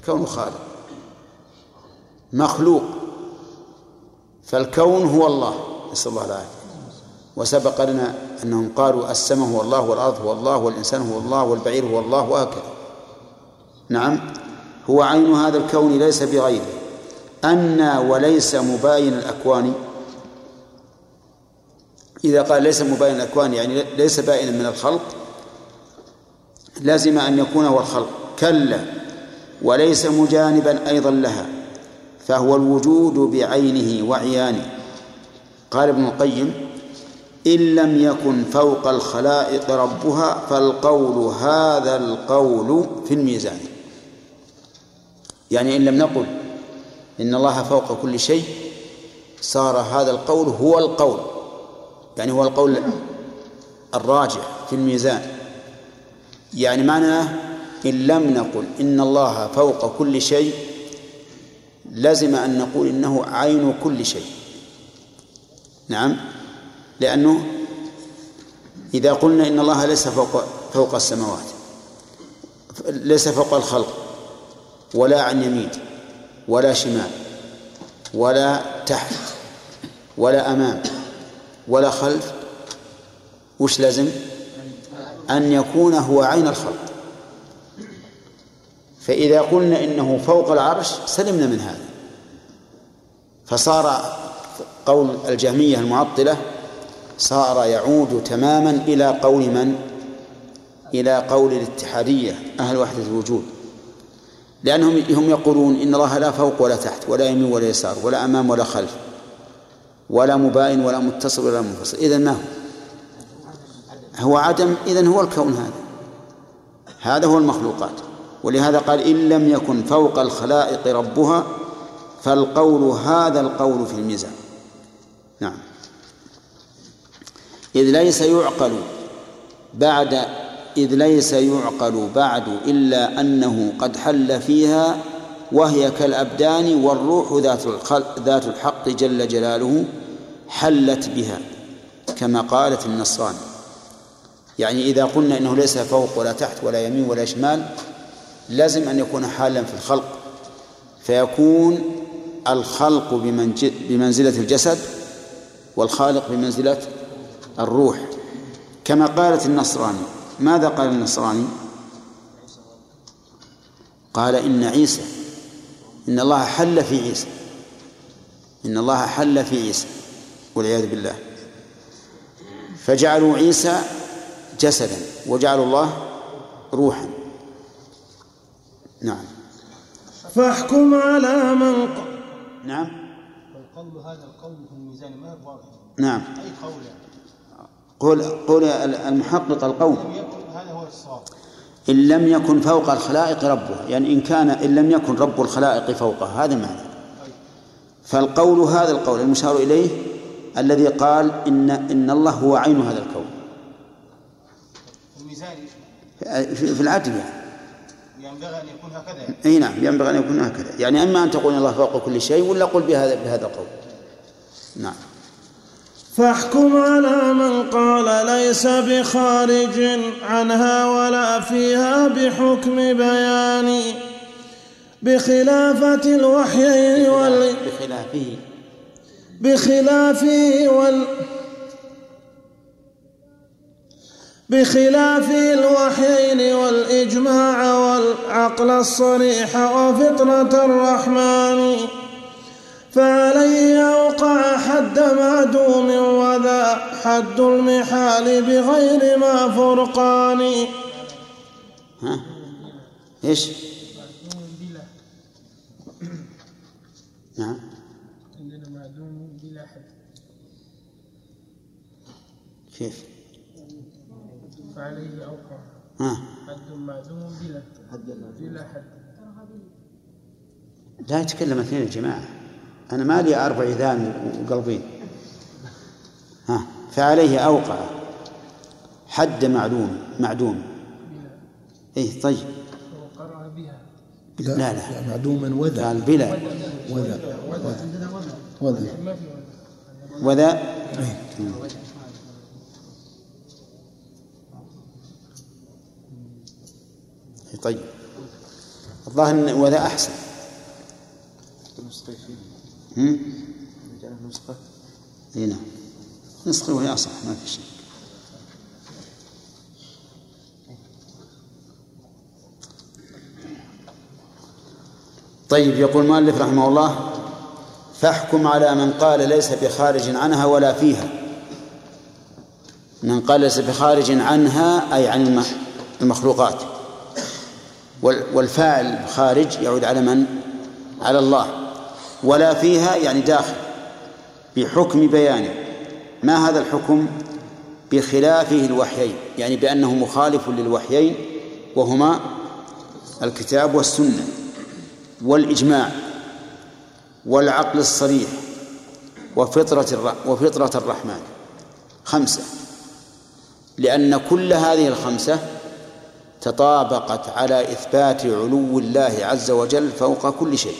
الكون خالق مخلوق، فالكون هو الله، نسأل الله العافية. وسبق لنا أنهم قالوا السماء هو الله، والأرض هو الله، والإنسان هو الله، والبعير هو الله، وهكذا. نعم، هو عين هذا الكون ليس بغيره. أن وليس مباين الأكوان، إذا قال ليس مباين الأكوان يعني ليس بائنا من الخلق، لازم أن يكون هو الخلق. كلا، وليس مجانبا أيضا لها، فهو الوجود بعينه وعيانه. قال ابن القيم: إن لم يكن فوق الخلائق ربها فالقول هذا القول في الميزان. يعني إن لم نقل إن الله فوق كل شيء صار هذا القول هو القول، يعني هو القول الراجح في الميزان. يعني معناه إن لم نقل إن الله فوق كل شيء لازم أن نقول إنه عين كل شيء. نعم، لأنه إذا قلنا إن الله ليس فوق السماوات، ليس فوق الخلق، ولا عن يمين ولا شمال ولا تحت ولا أمام ولا خلف، وش لازم؟ أن يكون هو عين الخلق. فإذا قلنا إنه فوق العرش سلمنا من هذا، فصار قول الجهمية المعطلة صار يعود تماما إلى قول من؟ إلى قول الاتحادية أهل وحدة الوجود، لأنهم هم يقولون إن الله لا فوق ولا تحت ولا يمين ولا يسار ولا أمام ولا خلف ولا مباين ولا متصل ولا منفصل. إذن ما هو عدم، إذن هو الكون هذا هو المخلوقات. ولهذا قال: إن لم يكن فوق الخلائق ربها فالقول هذا القول في الميزان. نعم، إذ ليس يعقل بعد إلا أنه قد حل فيها، وهي كالأبدان والروح ذات الحق جل جلاله حلت بها، كما قالت النصراني. يعني إذا قلنا إنه ليس فوق ولا تحت ولا يمين ولا شمال لازم أن يكون حالا في الخلق، فيكون الخلق بمنزلة الجسد والخالق بمنزلة الروح، كما قالت النصراني. ماذا قال النصراني؟ قال إن الله حل في عيسى، إن الله حل في عيسى والعياذ بالله، فجعلوا عيسى جسدا وجعلوا الله روحا. نعم، فاحكم على من نعم، والقول هذا القول في الميزان ما هو واضح. نعم، أي قول قول المحقق القول هذا هو الصواب. إن لم يكن فوق الخلائق ربه، يعني إن لم يكن رب الخلائق فوقه، هذا المعنى. فالقول هذا القول المشار إليه الذي قال إن الله هو عين هذا الكون في العدل، يعني ينبغي أن يكون هكذا. أي نعم، ينبغي أن يكون هكذا. يعني أما أن تقول الله فوق كل شيء ولا قل بهذا القول. نعم. فاحكم على من قال ليس بخارج عنها ولا فيها بحكم بيان، بخلافة الوحيين بخلاف الوحيين والإجماع والعقل الصريح وفطرة الرحمن، فعليه يوقع حد معدوم وذا حد المحال بغير ما فرقان. إيش؟ نعم، عندنا معدوم بلا حد. كيف؟ فعليه يوقع حد معدوم بلا حد. لا يتكلم اثنين يا جماعة، أنا ما لي 4 إذان وقلبين. فعليه أوقع حد معدوم. إيه طيب. وقرأ بها. لا معدوما وذا. قال بلا وذا. طيب، الظاهر وذا أحسن. هنا نسخة وهي أصح، ما في شيء. طيب، يقول المؤلف رحمه الله: فاحكم على من قال ليس بخارج عنها ولا فيها. من قال ليس بخارج عنها أي عن المخلوقات، والفاعل خارج يعود على من؟ على الله. ولا فيها يعني داخل، بحكم بيانه. ما هذا الحكم؟ بخلافه الوحيين، يعني بأنه مخالف للوحيين وهما الكتاب والسنة والإجماع والعقل الصريح وفطرة الرحمن. 5، لأن كل هذه ال5 تطابقت على إثبات علو الله عز وجل فوق كل شيء: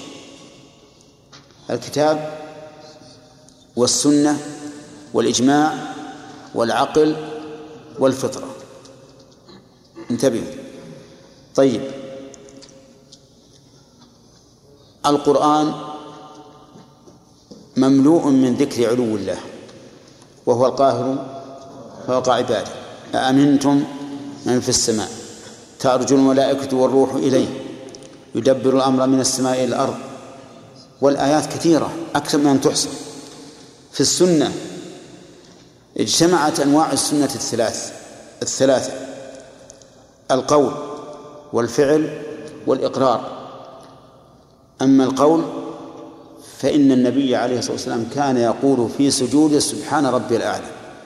الكتاب والسنة والإجماع والعقل والفطرة. انتبهوا. طيب، القرآن مملوء من ذكر علو الله، وهو القاهر فوق عباده. أأمنتم من في السماء تعرج الملائكة والروح إليه يدبر الأمر من السماء إلى الأرض. والآيات كثيرة أكثر من أن تحصى. في السنة اجتمعت أنواع السنة الثلاثة: القول والفعل والإقرار. أما القول فإن النبي عليه الصلاة والسلام كان يقول في سجوده: سبحان ربي الأعلى.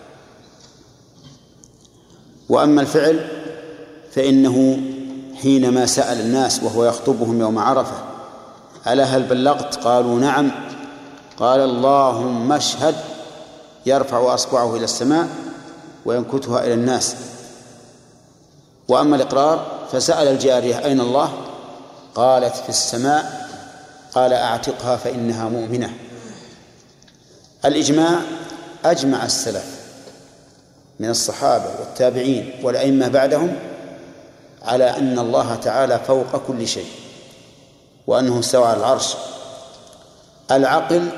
وأما الفعل فإنه حينما سأل الناس وهو يخطبهم يوم عرفة: ألا هل بلغت؟ قالوا: نعم. قال: اللهم اشهد. يرفع أصبعه إلى السماء وينكتها إلى الناس. وأما الإقرار فسأل الجارية: أين الله؟ قالت: في السماء. قال: أعتقها فإنها مؤمنة. الإجماع: أجمع السلف من الصحابة والتابعين والأئمة بعدهم على أن الله تعالى فوق كل شيء وأنه استوى على العرش. العقل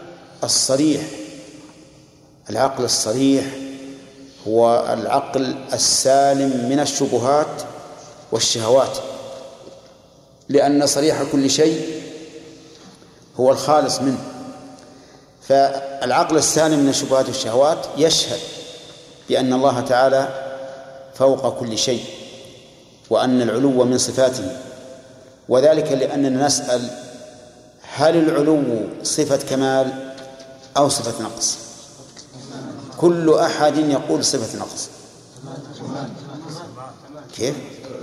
الصريح هو العقل السالم من الشبهات والشهوات، لأن صريح كل شيء هو الخالص منه. فالعقل السالم من الشبهات والشهوات يشهد بأن الله تعالى فوق كل شيء وأن العلو من صفاته. وذلك لأننا نسأل: هل العلو صفة كمال أو صفة نقص؟ كل أحد يقول صفة نقص. كيف؟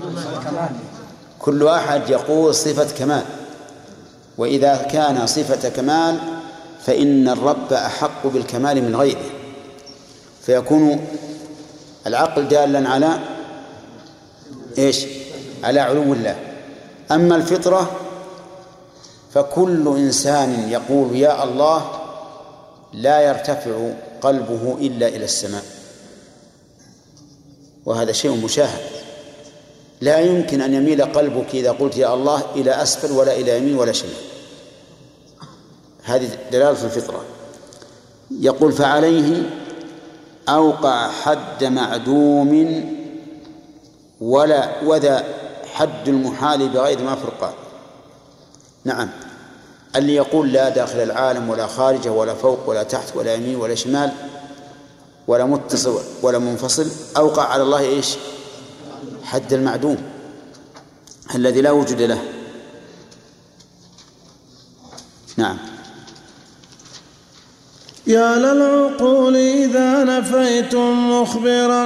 كل أحد يقول صفة كمال. وإذا كان صفة كمال فإن الرب أحق بالكمال من غيره، فيكون العقل دالا على إيش؟ على علو الله. أما الفطرة فكل إنسان يقول يا الله لا يرتفع قلبه إلا إلى السماء، وهذا شيء مشاهد. لا يمكن أن يميل قلبك إذا قلت يا الله إلى أسفل ولا إلى يمين ولا شمال. هذه دلالة الفطرة. يقول: فعليه أوقع حد معدوم وذا حد المحال بغير ما فرقان. نعم، اللي يقول لا داخل العالم ولا خارجه ولا فوق ولا تحت ولا يمين ولا شمال ولا متصل ولا منفصل أوقع على الله إيش؟ حد المعدوم الذي لا وجود له. نعم. يا للعقول إذا نفيتم مخبرا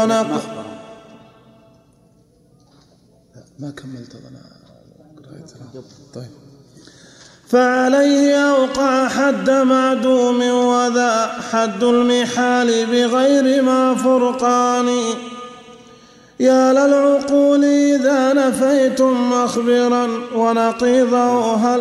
ما كملت أنا. طيب. فعليه أوقع حد معدوم وذا حد المحال بغير ما فرقان. يا للعقول إذا نفيتم مخبرا ونقيضه هل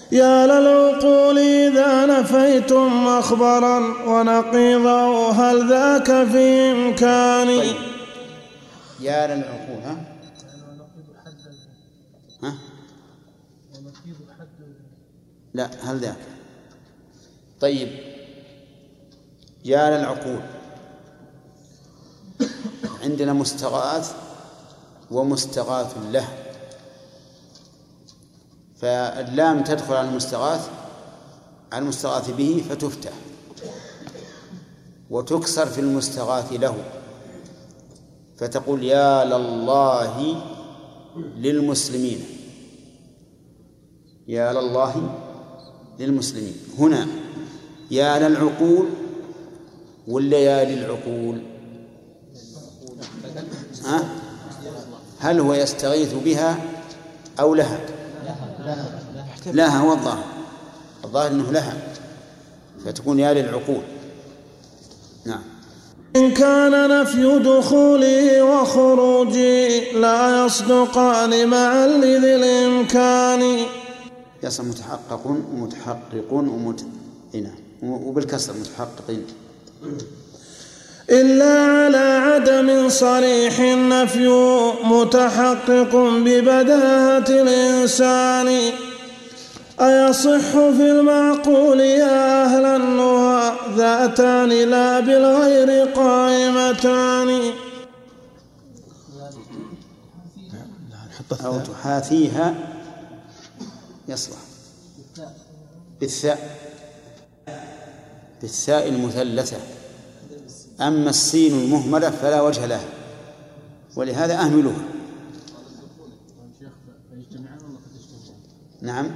يا للعقول إذا نفيتم مخبرا ونقيضه هل ذاك في إمكاني. طيب. يا للعقول ها؟ لا هل ذاك. طيب يا للعقول عندنا مستغاث ومستغاث له، فاللام تدخل على المستغاث به فتفتح، وتكسر في المستغاث له فتقول يا لله للمسلمين، يا لله للمسلمين. هنا يا للعقول ولا يا للعقول؟ هل هو يستغيث بها أو لها؟ لها. هو الظاهر أنه لها، فتكون يا للعقول. نعم. إن كان نفي دخوله وخروجه لا يصدقان معا لذي الإمكان. يصل متحقق ومتحقق وبالكسر متحققين. إلا على عدم صريح النفي متحقق ببداهة الإنسان. أيصح في المعقول يا أهل النهى ذاتان لا بالغير قائمتان. أو تحاثيها يصلح بالثاء المثلثة، أما السين المهملة فلا وجه لها، ولهذا أهملوها. نعم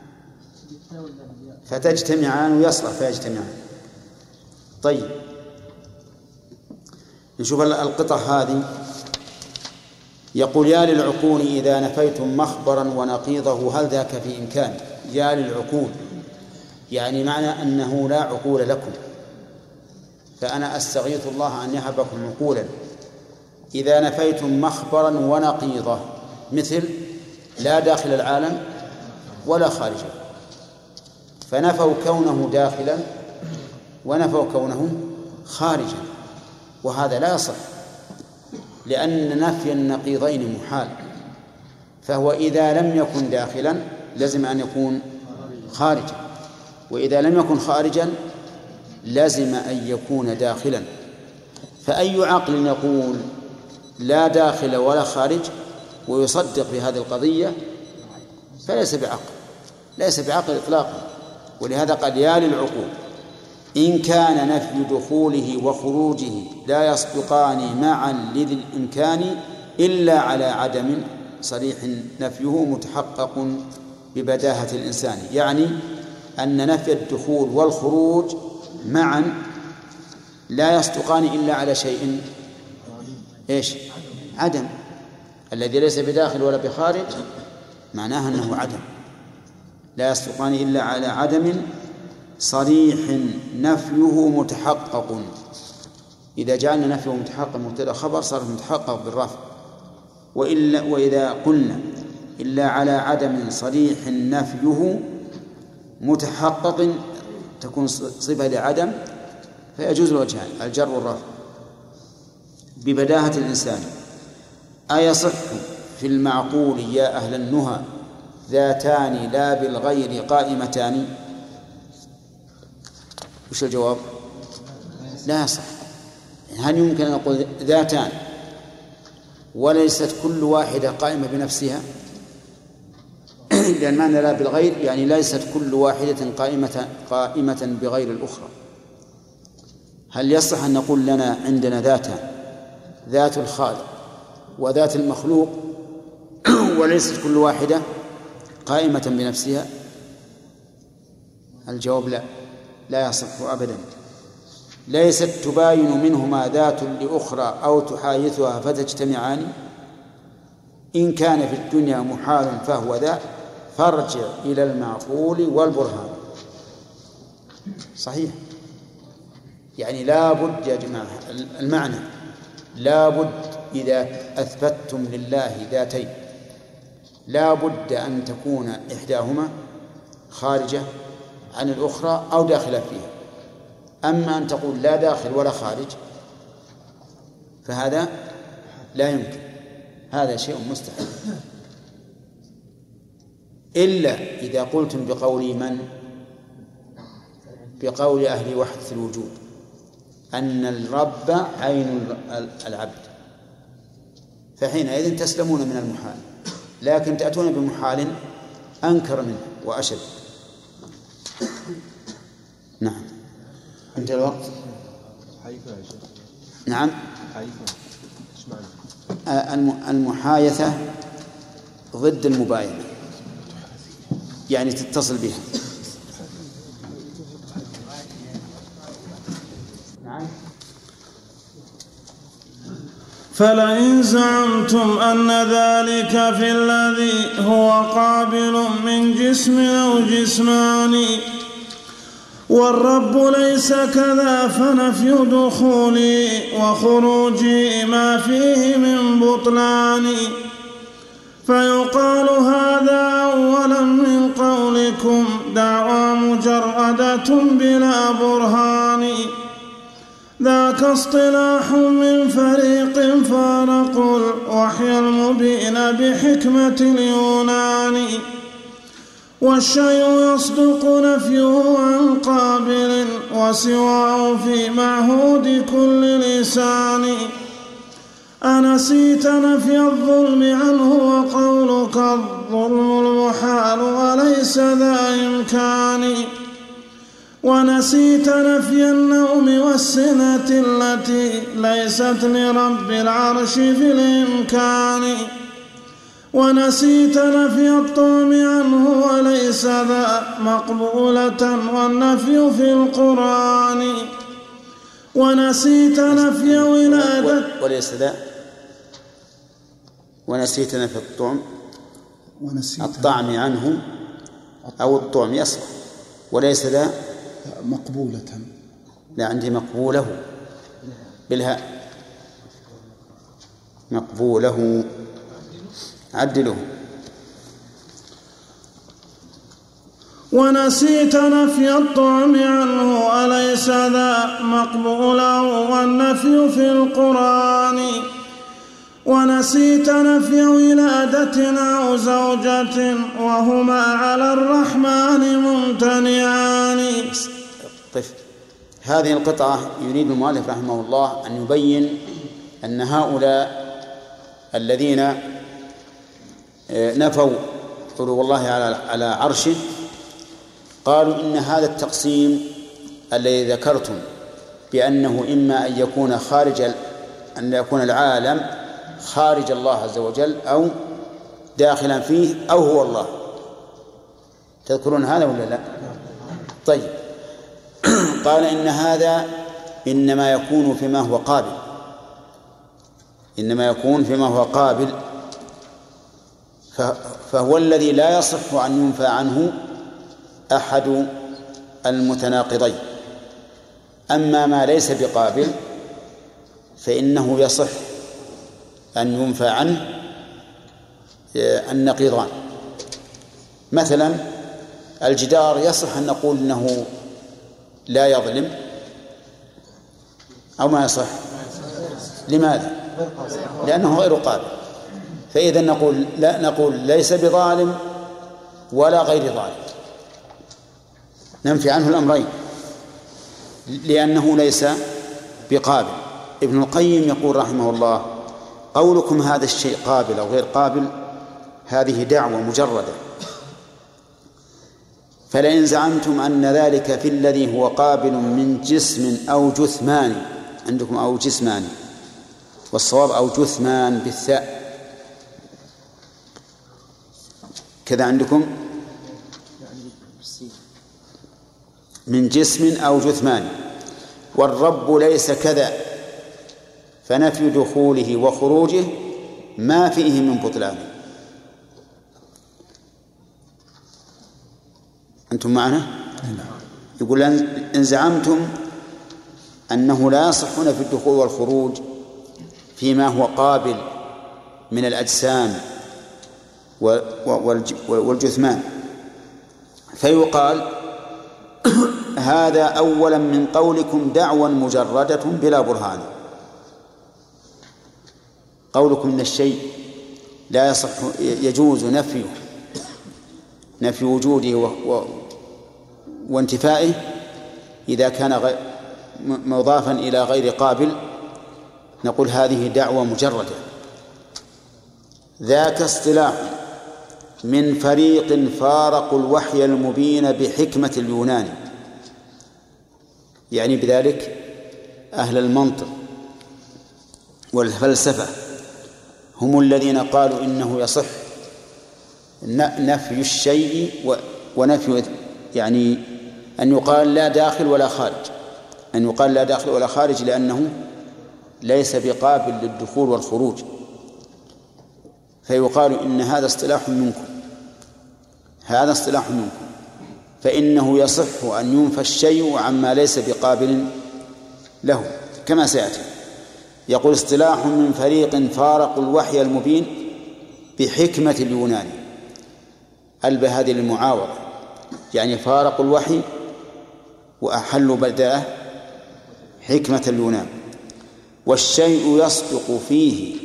فتجتمعان ويصلح فيجتمعان. طيب نشوف القطع هذه. يقول يا للعقول إذا نفيتم مخبرا ونقيضه هل ذاك في إمكان. يا للعقول يعني معنى أنه لا عقول لكم، فأنا أستغيث الله أن يهبكم عقولا. إذا نفيتم مخبرا ونقيضه مثل لا داخل العالم ولا خارجه، فنفوا كونه داخلا ونفوا كونه خارجا، وهذا لا يصح لأن نفي النقيضين محال. فهو إذا لم يكن داخلا لزم أن يكون خارجا، وإذا لم يكن خارجا لزم أن يكون داخلا. فأي عقل يقول لا داخل ولا خارج ويصدق بهذه القضية فليس بعقل، ليس بعقل إطلاقا. ولهذا قال يا للعقول إن كان نفي دخوله وخروجه لا يصدقان معا لذي الإمكان إلا على عدم صريح نفيه متحقق ببداهة الإنسان. يعني أن نفي الدخول والخروج معا لا يصدقان إلا على شيء إيش؟ عدم. الذي ليس بداخل ولا بخارج معناه أنه عدم، لا يصدقان إلا على عدم صريح نفيه متحقق. إذا جعلنا نفيه متحقق مبتدأ خبر صار متحقق بالرفع. وإذا قلنا إلا على عدم صريح نفيه متحقق تكون صفة لعدم، فيجوز الوجهان الجر والرفع ببداهة الإنسان. أيصح في المعقول يا أهل النهى ذاتان لا بالغير قائمتان؟ وش الجواب؟ لا يصح. هل يمكن أن نقول ذاتان وليست كل واحدة قائمة بنفسها؟ لأن معنى لا بالغير يعني ليست كل واحدة قائمة بغير الأخرى. هل يصح أن نقول لنا عندنا ذاتان، ذات الخالق وذات المخلوق، وليست كل واحدة قائمة بنفسها؟ الجواب لا يصح أبدا. ليست تباين منهما ذات لأخرى أو تحايثها فتجتمعان. إن كان في الدنيا محال فهو ذا فارجع إلى المعقول والبرهان. صحيح. يعني لا بد يا جماعة المعنى لا بد إذا أثبتتم لله ذاتين لا بد أن تكون إحداهما خارجة عن الأخرى أو داخلة فيها. أما أن تقول لا داخل ولا خارج فهذا لا يمكن، هذا شيء مستحيل، إلا إذا قلتم بقول أهل وحدة الوجود أن الرب عين العبد، فحينئذ تسلمون من المحال، لكن تأتون بمحال أنكر منه وأشد. نعم. أنت الوقت. نعم. المحايثة ضد المباينة، يعني تتصل بها. فلئن زعمتم أن ذلك في الذي هو قابل من جسم أو جسمان والرب ليس كذا فنفي دخول وخروج ما فيه من بطلان، فيقال هذا أولا من قولكم دعوى مجردة بلا برهان، ذاك اصطلاح من فريق فارقوا الوحي المبين بحكمة اليونان، والشيء يصدق نفيه عن قابل وسواه في معهود كل لسان، أنسيت نفي الظلم عنه وقولك الظلم المحال وليس ذا إمكان، ونسيت نفي النوم والسنة التي ليست لرب العرش في الإمكان، ونسيت نفي الطعم عنه وليس ذا مقبولة والنفي في القرآن، ونسيت نفي ولادة ونسيت نفي الطعم عنه أو الطعم يصح وليس ذا مقبولة، لا عندي مقبوله بالهاء، مقبوله عدله. ونسيت نفي الطعم عنه أليس ذا مقبوله والنفي في القرآن، ونسيت نفي ولادة أو زوجة وهما على الرحمن ممتنعان. طيب، هذه القطعة يريد المؤلف رحمه الله أن يبين أن هؤلاء الذين نفوا علو الله على عرشه قالوا إن هذا التقسيم الذي ذكرتم بأنه إما أن يكون أن يكون العالم خارج الله عز وجل أو داخلا فيه أو هو الله، تذكرون هذا ولا لا؟ طيب، قال إن هذا إنما يكون فيما هو قابل، إنما يكون فيما هو قابل، فهو الذي لا يصح أن ينفى عنه أحد المتناقضين. أما ما ليس بقابل فإنه يصح أن ينفى عنه النقيضان. مثلا الجدار يصح أن نقول إنه لا يظلم أو ما يصح؟ لماذا؟ لأنه غير قابل، فإذا نقول ليس بظالم ولا غير ظالم، ننفي عنه الأمرين لأنه ليس بقابل. ابن القيم يقول رحمه الله: قولكم هذا الشيء قابل أو غير قابل هذه دعوة مجردة، فلئن زعمتم أن ذلك في الذي هو قابل من جسم أو جثمان، عندكم أو جسمان، والصواب أو جثمان بالثاء كذا عندكم، من جسم أو جثمان، والرب ليس كذا فنفي دخوله وخروجه ما فيه من بطلان. أنتم معنا؟ يقول إن زعمتم أنه لا يصحون في الدخول والخروج فيما هو قابل من الأجسام والجثمان، فيقال هذا أولا من قولكم دعوى مجردة بلا برهان. قولكم إن الشيء لا يصح يجوز نفي وجوده وانتفائه إذا كان مضافا إلى غير قابل، نقول هذه دعوى مجردة. ذاك اصطلاح من فريق فارقوا الوحي المبين بحكمة اليونان، يعني بذلك أهل المنطق والفلسفة هم الذين قالوا إنه يصح نفي الشيء ونفي، يعني أن يقال لا داخل ولا خارج، أن يقال لا داخل ولا خارج لأنه ليس بقابل للدخول والخروج، فيقال إن هذا اصطلاح منكم، هذا اصطلاح منكم، فإنه يصح أن ينفى الشيء عما ليس بقابل له كما سيأتي. يقول اصطلاح من فريق فارقوا الوحي المبين بحكمة اليونان، ألبى هذه المعاوضة، يعني فارقوا الوحي وأحلوا بدله حكمة اليونان. والشيء يصدق فيه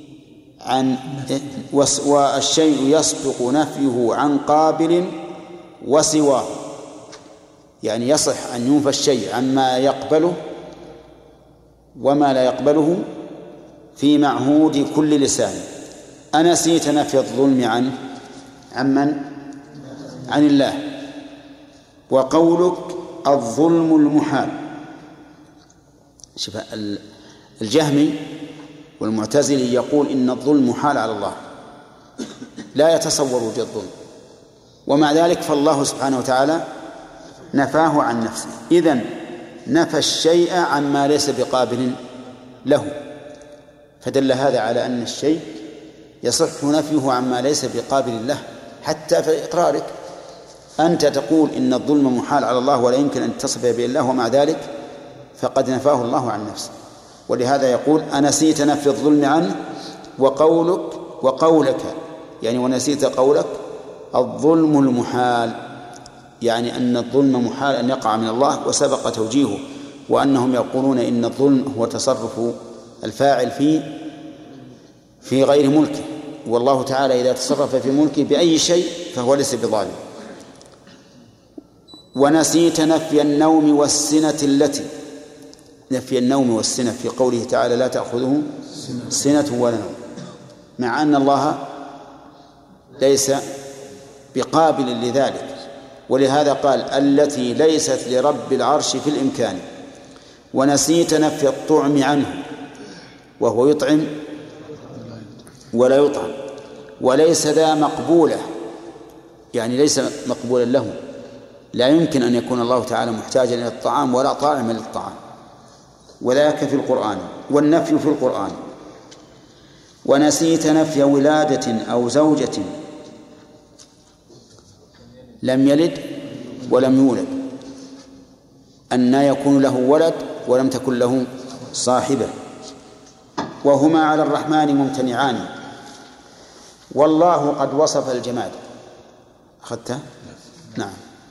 والشيء يصدق نفيه عن قابل وسواه، يعني يصح أن ينفى الشيء عما يقبله وما لا يقبله في معهود كل لسان. أنسيت نفي الظلم عمن؟ عن الله. وقولك الظلم المحال، شوف الجهمي والمعتزلي يقول إن الظلم محال على الله، لا يتصور وجود الظلم، ومع ذلك فالله سبحانه وتعالى نفاه عن نفسه، إذن نفى الشيء عما ليس بقابل له، فدل هذا على أن الشيء يصح نفيه عما ليس بقابل له. حتى في إقرارك أنت تقول إن الظلم محال على الله ولا يمكن أن تصف به الله، ومع ذلك فقد نفاه الله عن نفسه. ولهذا يقول أنسيت نفي الظلم عنه وقولك يعني ونسيت قولك الظلم المحال، يعني أن الظلم محال أن يقع من الله، وسبق توجيهه وأنهم يقولون إن الظلم هو تصرف الفاعل في غير ملكه، والله تعالى إذا تصرف في ملكه بأي شيء فهو ليس بظالم. ونسيت نفي النوم والسنة التي، نفي النوم والسنة في قوله تعالى لا تأخذه سنة ولا نوم، مع أن الله ليس بقابل لذلك، ولهذا قال التي ليست لرب العرش في الإمكان. ونسيت نفي الطعم عنه، وهو يطعم ولا يطعم، وليس ذا مقبولة، يعني ليس مقبولا له، لا يمكن أن يكون الله تعالى محتاجا إلى الطعام ولا طاعما للطعام، وذاك في القرآن، والنفي في القرآن. ونسيت نفي ولادة أو زوجة لم يلد ولم يولد، أن يكون له ولد ولم تكن له صاحبة، وهما على الرحمن ممتنعان. والله قد وصف الجماد، أخذته؟ نعم.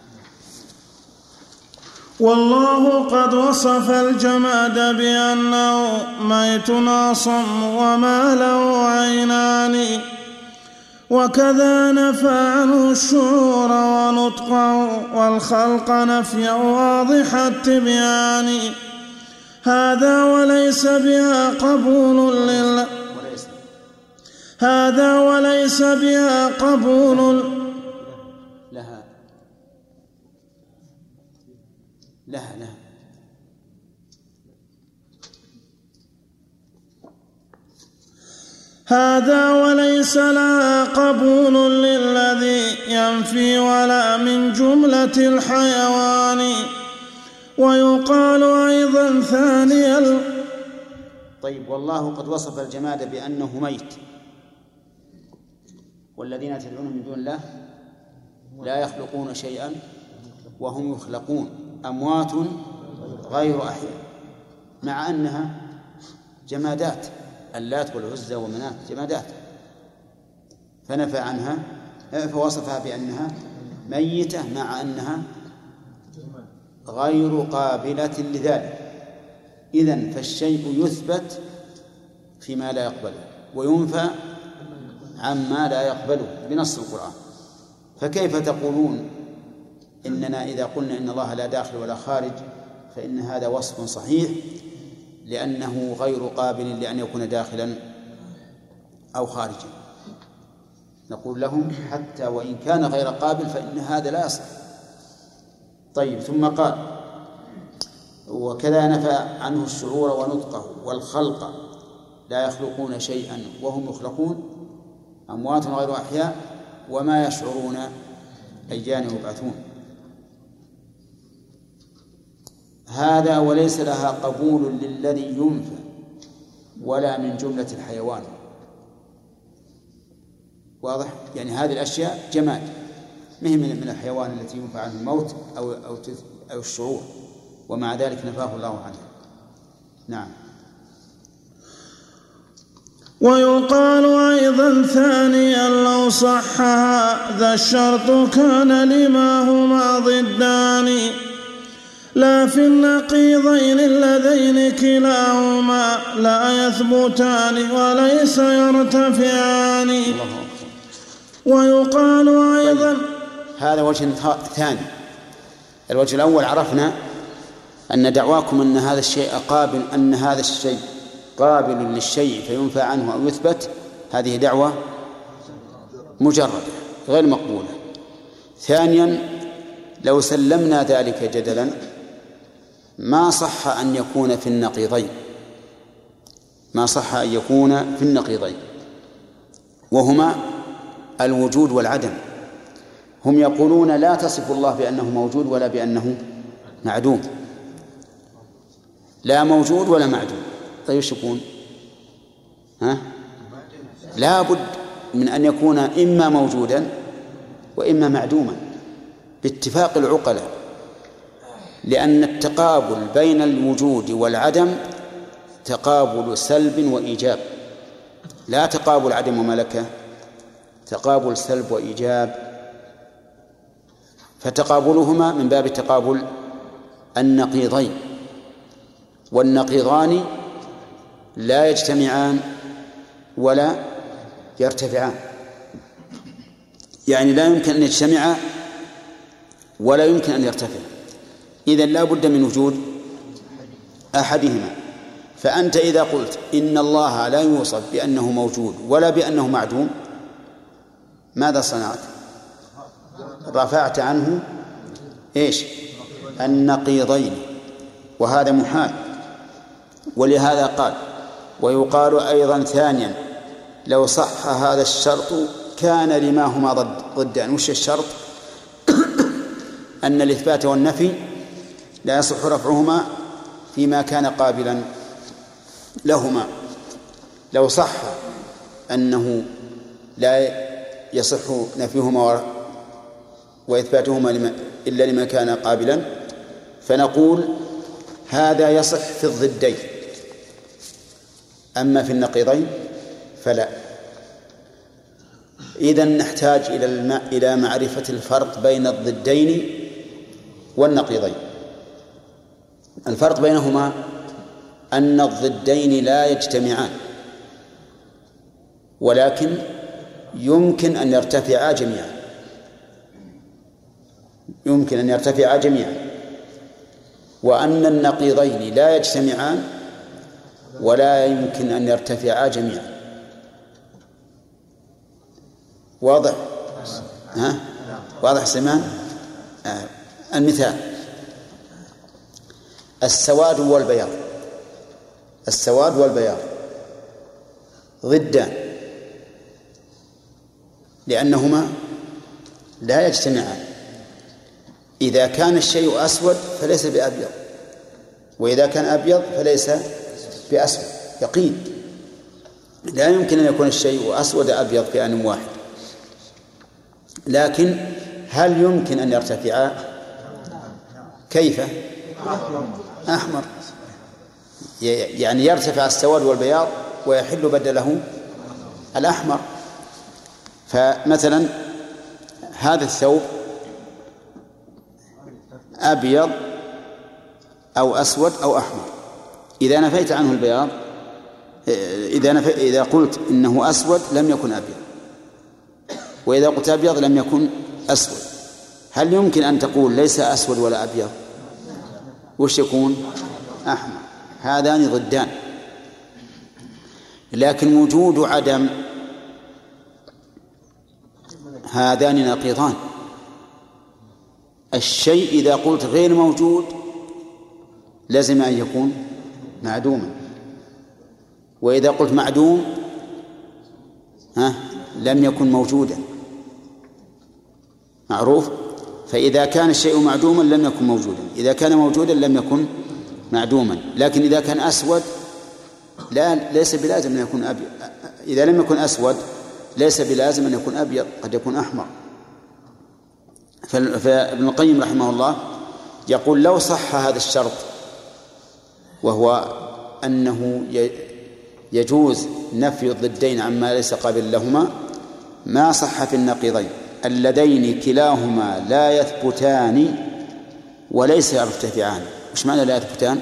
والله قد وصف الجماد بأنه ميت أصم وما له عينان، وكذا نفى عنه الشعور ونطقه والخلق نفيا واضح التبيان. هذا وليس بها قبول لله، هذا وليس بها قبول لها هذا وليس لها قبول للذي ينفي ولا من جملة الحيوان. ويقال أيضا ثانيا. طيب، والله قد وصف الجماد بأنه ميت، والذين تدعون من دون الله لا يخلقون شيئا وهم يخلقون، أموات غير أحياء، مع أنها جمادات، اللات والعزى ومنات جمادات، فنفى عنها فوصفها بأنها ميتة مع أنها غير قابلة لذلك. إذن فالشيء يثبت فيما لا يقبله وينفى عما لا يقبله بنص القرآن. فكيف تقولون إننا إذا قلنا إن الله لا داخل ولا خارج فإن هذا وصف صحيح لأنه غير قابل لأن يكون داخلا أو خارجا؟ نقول لهم حتى وإن كان غير قابل فإن هذا لا يصح. طيب، ثم قال: وكذا نفى عنه الشعور ونطقه والخلق لا يخلقون شيئا وهم يخلقون أموات غير أحياء وما يشعرون أيان يبعثون. هذا وليس لها قبول للذي ينفى ولا من جملة الحيوان. واضح؟ يعني هذه الأشياء جماد، مهم من الحيوان التي ينفى عنه الموت أو الشعور، ومع ذلك نفاه الله عنه. نعم. ويقال أيضا ثانيا لو صح هذا الشرط كان لما هما ضدان لا في النقيضين اللذين كلاهما لا يثبتان وليس يرتفعان. ويقال أيضا هذا وجه ثاني. الوجه الأول عرفنا أن دعواكم أن هذا الشيء قابل، أن هذا الشيء قابل للشيء فينفى عنه أو يثبت، هذه دعوة مجردة غير مقبولة. ثانيا لو سلمنا ذلك جدلا ما صح أن يكون في النقيضين، ما صح أن يكون في النقيضين وهما الوجود والعدم. هم يقولون لا تصف الله بأنه موجود ولا بأنه معدوم، لا موجود ولا معدوم. طيب ايش يكون؟ لا بد من أن يكون إما موجودا وإما معدوما باتفاق العقلاء، لأن التقابل بين الوجود والعدم تقابل سلب وإيجاب، لا تقابل عدم وملكة، تقابل سلب وإيجاب. فتقابلهما من باب تقابل النقيضين، والنقيضان لا يجتمعان ولا يرتفعان، يعني لا يمكن أن يجتمعا ولا يمكن أن يرتفع. إذن لا بد من وجود أحدهما. فأنت إذا قلت إن الله لا يوصف بأنه موجود ولا بأنه معدوم، ماذا صنعت؟ رفعت عنه إيش؟ النقيضين، وهذا محال. ولهذا قال: ويقال أيضا ثانيا لو صح هذا الشرط كان لما هما ضدان. وش الشرط؟ أن الإثبات والنفي لا يصح رفعهما فيما كان قابلا لهما. لو صح أنه لا يصح نفيهما وإثباتهما إلا لما كان قابلا فنقول هذا يصح في الضدين، أما في النقيضين فلا. إذن نحتاج إلى معرفة الفرق بين الضدين والنقيضين. الفرق بينهما أن الضدين لا يجتمعان، ولكن يمكن أن يرتفعا جميعا، يمكن أن يرتفعا جميعا، وأن النقيضين لا يجتمعان ولا يمكن أن يرتفعا جميعا. واضح؟ واضح سمان؟ المثال: السواد والبياض. السواد والبياض ضدان لأنهما لا يجتمعان. إذا كان الشيء أسود فليس بأبيض، وإذا كان أبيض فليس بأسود، يقين. لا يمكن أن يكون الشيء أسود أبيض في آن واحد. لكن هل يمكن أن يرتفعا؟ كيف؟ أحمر، يعني يرتفع السواد والبياض ويحل بدله الأحمر. فمثلا هذا الثوب أبيض أو أسود أو أحمر. إذا نفيت عنه البياض، إذا قلت إنه أسود لم يكن أبيض، وإذا قلت أبيض لم يكن أسود. هل يمكن أن تقول ليس أسود ولا أبيض؟ وش يكون؟ أحمر. هذان ضدان. لكن وجود عدم هذان نقيضان. الشيء إذا قلت غير موجود لازم أن يكون معدوما، وإذا قلت معدوم لم يكن موجودا. معروف؟ فإذا كان الشيء معدوما لم يكن موجودا، إذا كان موجودا لم يكن معدوما. لكن إذا كان أسود ليس بلازم أن يكون أبيض. إذا لم يكن أسود ليس بلازم أن يكون أبيض، قد يكون أحمر. فابن القيم رحمه الله يقول لو صح هذا الشرط، وهو أنه يجوز نفي الضدين عما ليس قابل لهما، ما صح في النقيضين اللذين كلاهما لا يثبتان وليس يرتفعان. وش معنى لا يثبتان؟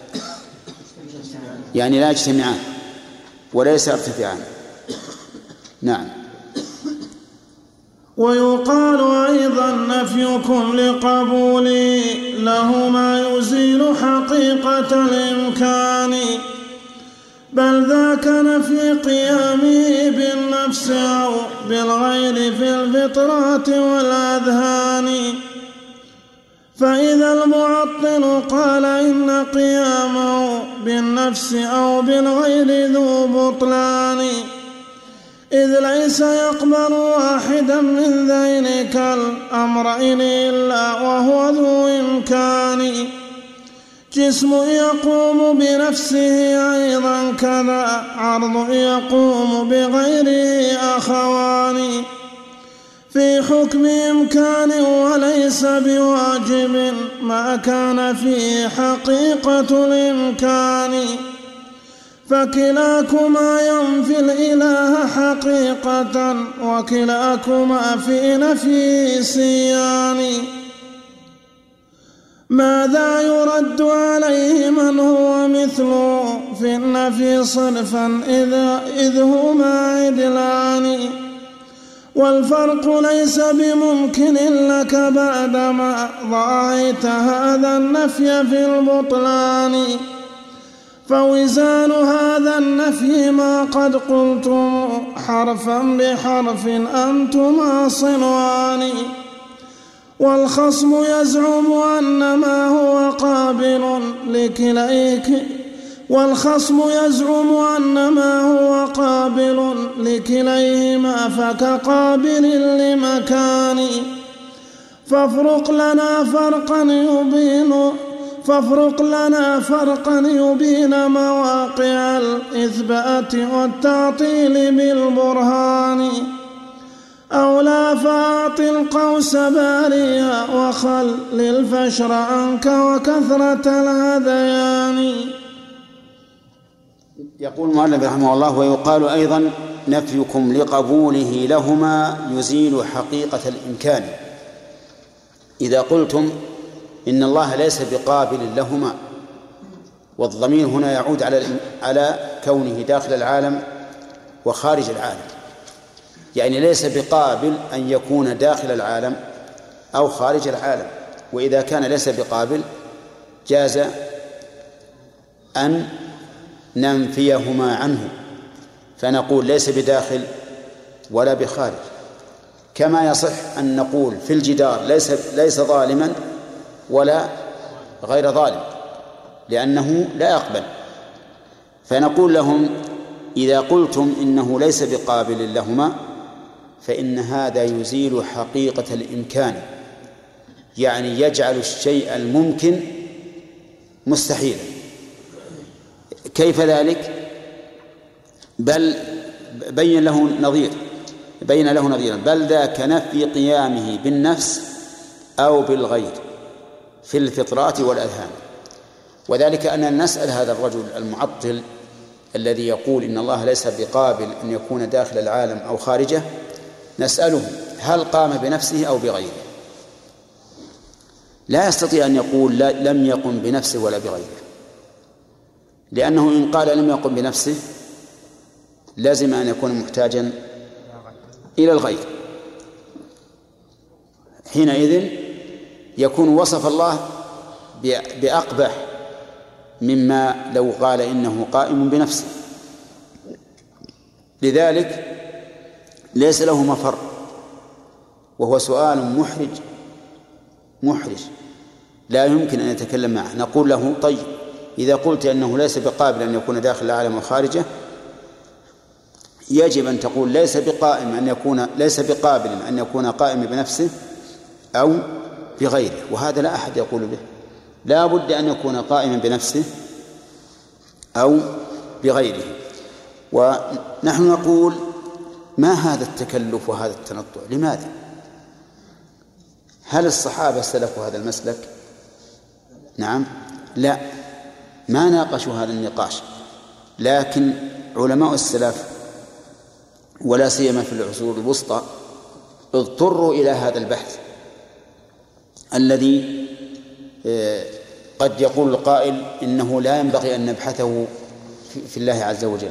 يعني لا يجتمعان وليس يرتفعان. نعم. ويقال أيضا نفيكم لقبولي له ما يزيل حقيقة الإمكان، بل ذاك نفي قيامه بالنفس أو بالغير في الفطرات والأذهان. فإذا المعطل قال إن قيامه بالنفس أو بالغير ذو بطلان، إذ ليس يقبل واحدا من ذينك الأمرين إلا وهو ذو إمكان. جسم يقوم بنفسه أيضا كذا عرض يقوم بغيره أخوان، في حكم إمكان وليس بواجب ما كان فيه حقيقة الإمكان. فكلاكما ينفي الإله حقيقة وكلاكما في نفي سيان. ماذا يرد عليه من هو مثله في النفي صرفا إذ هما عدلان؟ والفرق ليس بممكن لك بعدما ضاعيت هذا النفي في البطلان. فوزان هذا النفي ما قد قلتم حرفا بحرف أنتما صنوان. والخصم يزعم أن ما هو قابل لكليهما فكقابل لمكان. فافرق لنا فرقا يبين مواقع الإثبات والتعطيل بالبرهان. أو لا فأعط القوس باريا وخل الفشر عنك وكثرة الهذيان. يقول المؤلف رحمه الله: ويقال أيضا نفيكم لقبوله لهما يزيل حقيقة الإمكان. إذا قلتم إن الله ليس بقابل لهما، والضمير هنا يعود على كونه داخل العالم وخارج العالم، يعني ليس بقابل أن يكون داخل العالم أو خارج العالم. وإذا كان ليس بقابل جاز أن ننفيهما عنه، فنقول ليس بداخل ولا بخارج. كما يصح أن نقول في الجدار ليس ظالما ولا غير ظالم، لأنه لا يقبل. فنقول لهم: إذا قلتم إنه ليس بقابل لهما فإن هذا يزيل حقيقة الإمكان، يعني يجعل الشيء الممكن مستحيلا. كيف ذلك؟ بل بين له نظيرا: بل ذاك نفي قيامه بالنفس أو بالغير في الفطرات والأذهان. وذلك أننا نسأل هذا الرجل المعطل الذي يقول إن الله ليس بقابل أن يكون داخل العالم أو خارجه، نسأله: هل قام بنفسه أو بغيره؟ لا يستطيع أن يقول لم يقم بنفسه ولا بغيره، لأنه إن قال لم يقم بنفسه لازم أن يكون محتاجا إلى الغير، حينئذ يكون وصف الله بأقبح مما لو قال إنه قائم بنفسه. لذلك ليس له مفر، وهو سؤال محرج لا يمكن أن يتكلم معه. نقول له طيب إذا قلت أنه ليس بقابل أن يكون داخل العالم وخارجه، يجب أن تقول ليس بقابل أن يكون قائم بنفسه أو بغيره، وهذا لا أحد يقول به. لا بد أن يكون قائما بنفسه أو بغيره. ونحن نقول ما هذا التكلف وهذا التنطع؟ لماذا؟ هل الصحابة سلكوا هذا المسلك؟ نعم، لا، ما ناقشوا هذا النقاش. لكن علماء السلف ولا سيما في العصور الوسطى اضطروا إلى هذا البحث الذي قد يقول القائل إنه لا ينبغي أن نبحثه في الله عز وجل،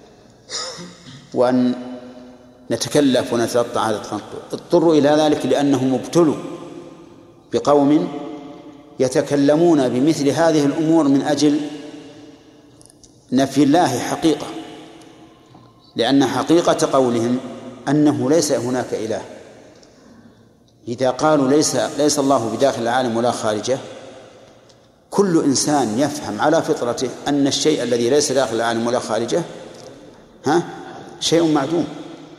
وأن نتكلف ونتلطع هذا التنطع. اضطروا إلى ذلك لأنهم ابتلوا بقوم يتكلمون بمثل هذه الأمور من أجل نفي الله حقيقة، لأن حقيقة قولهم أنه ليس هناك إله. إذا قالوا ليس الله بداخل العالم ولا خارجه، كل إنسان يفهم على فطرته أن الشيء الذي ليس داخل العالم ولا خارجه شيء معدوم،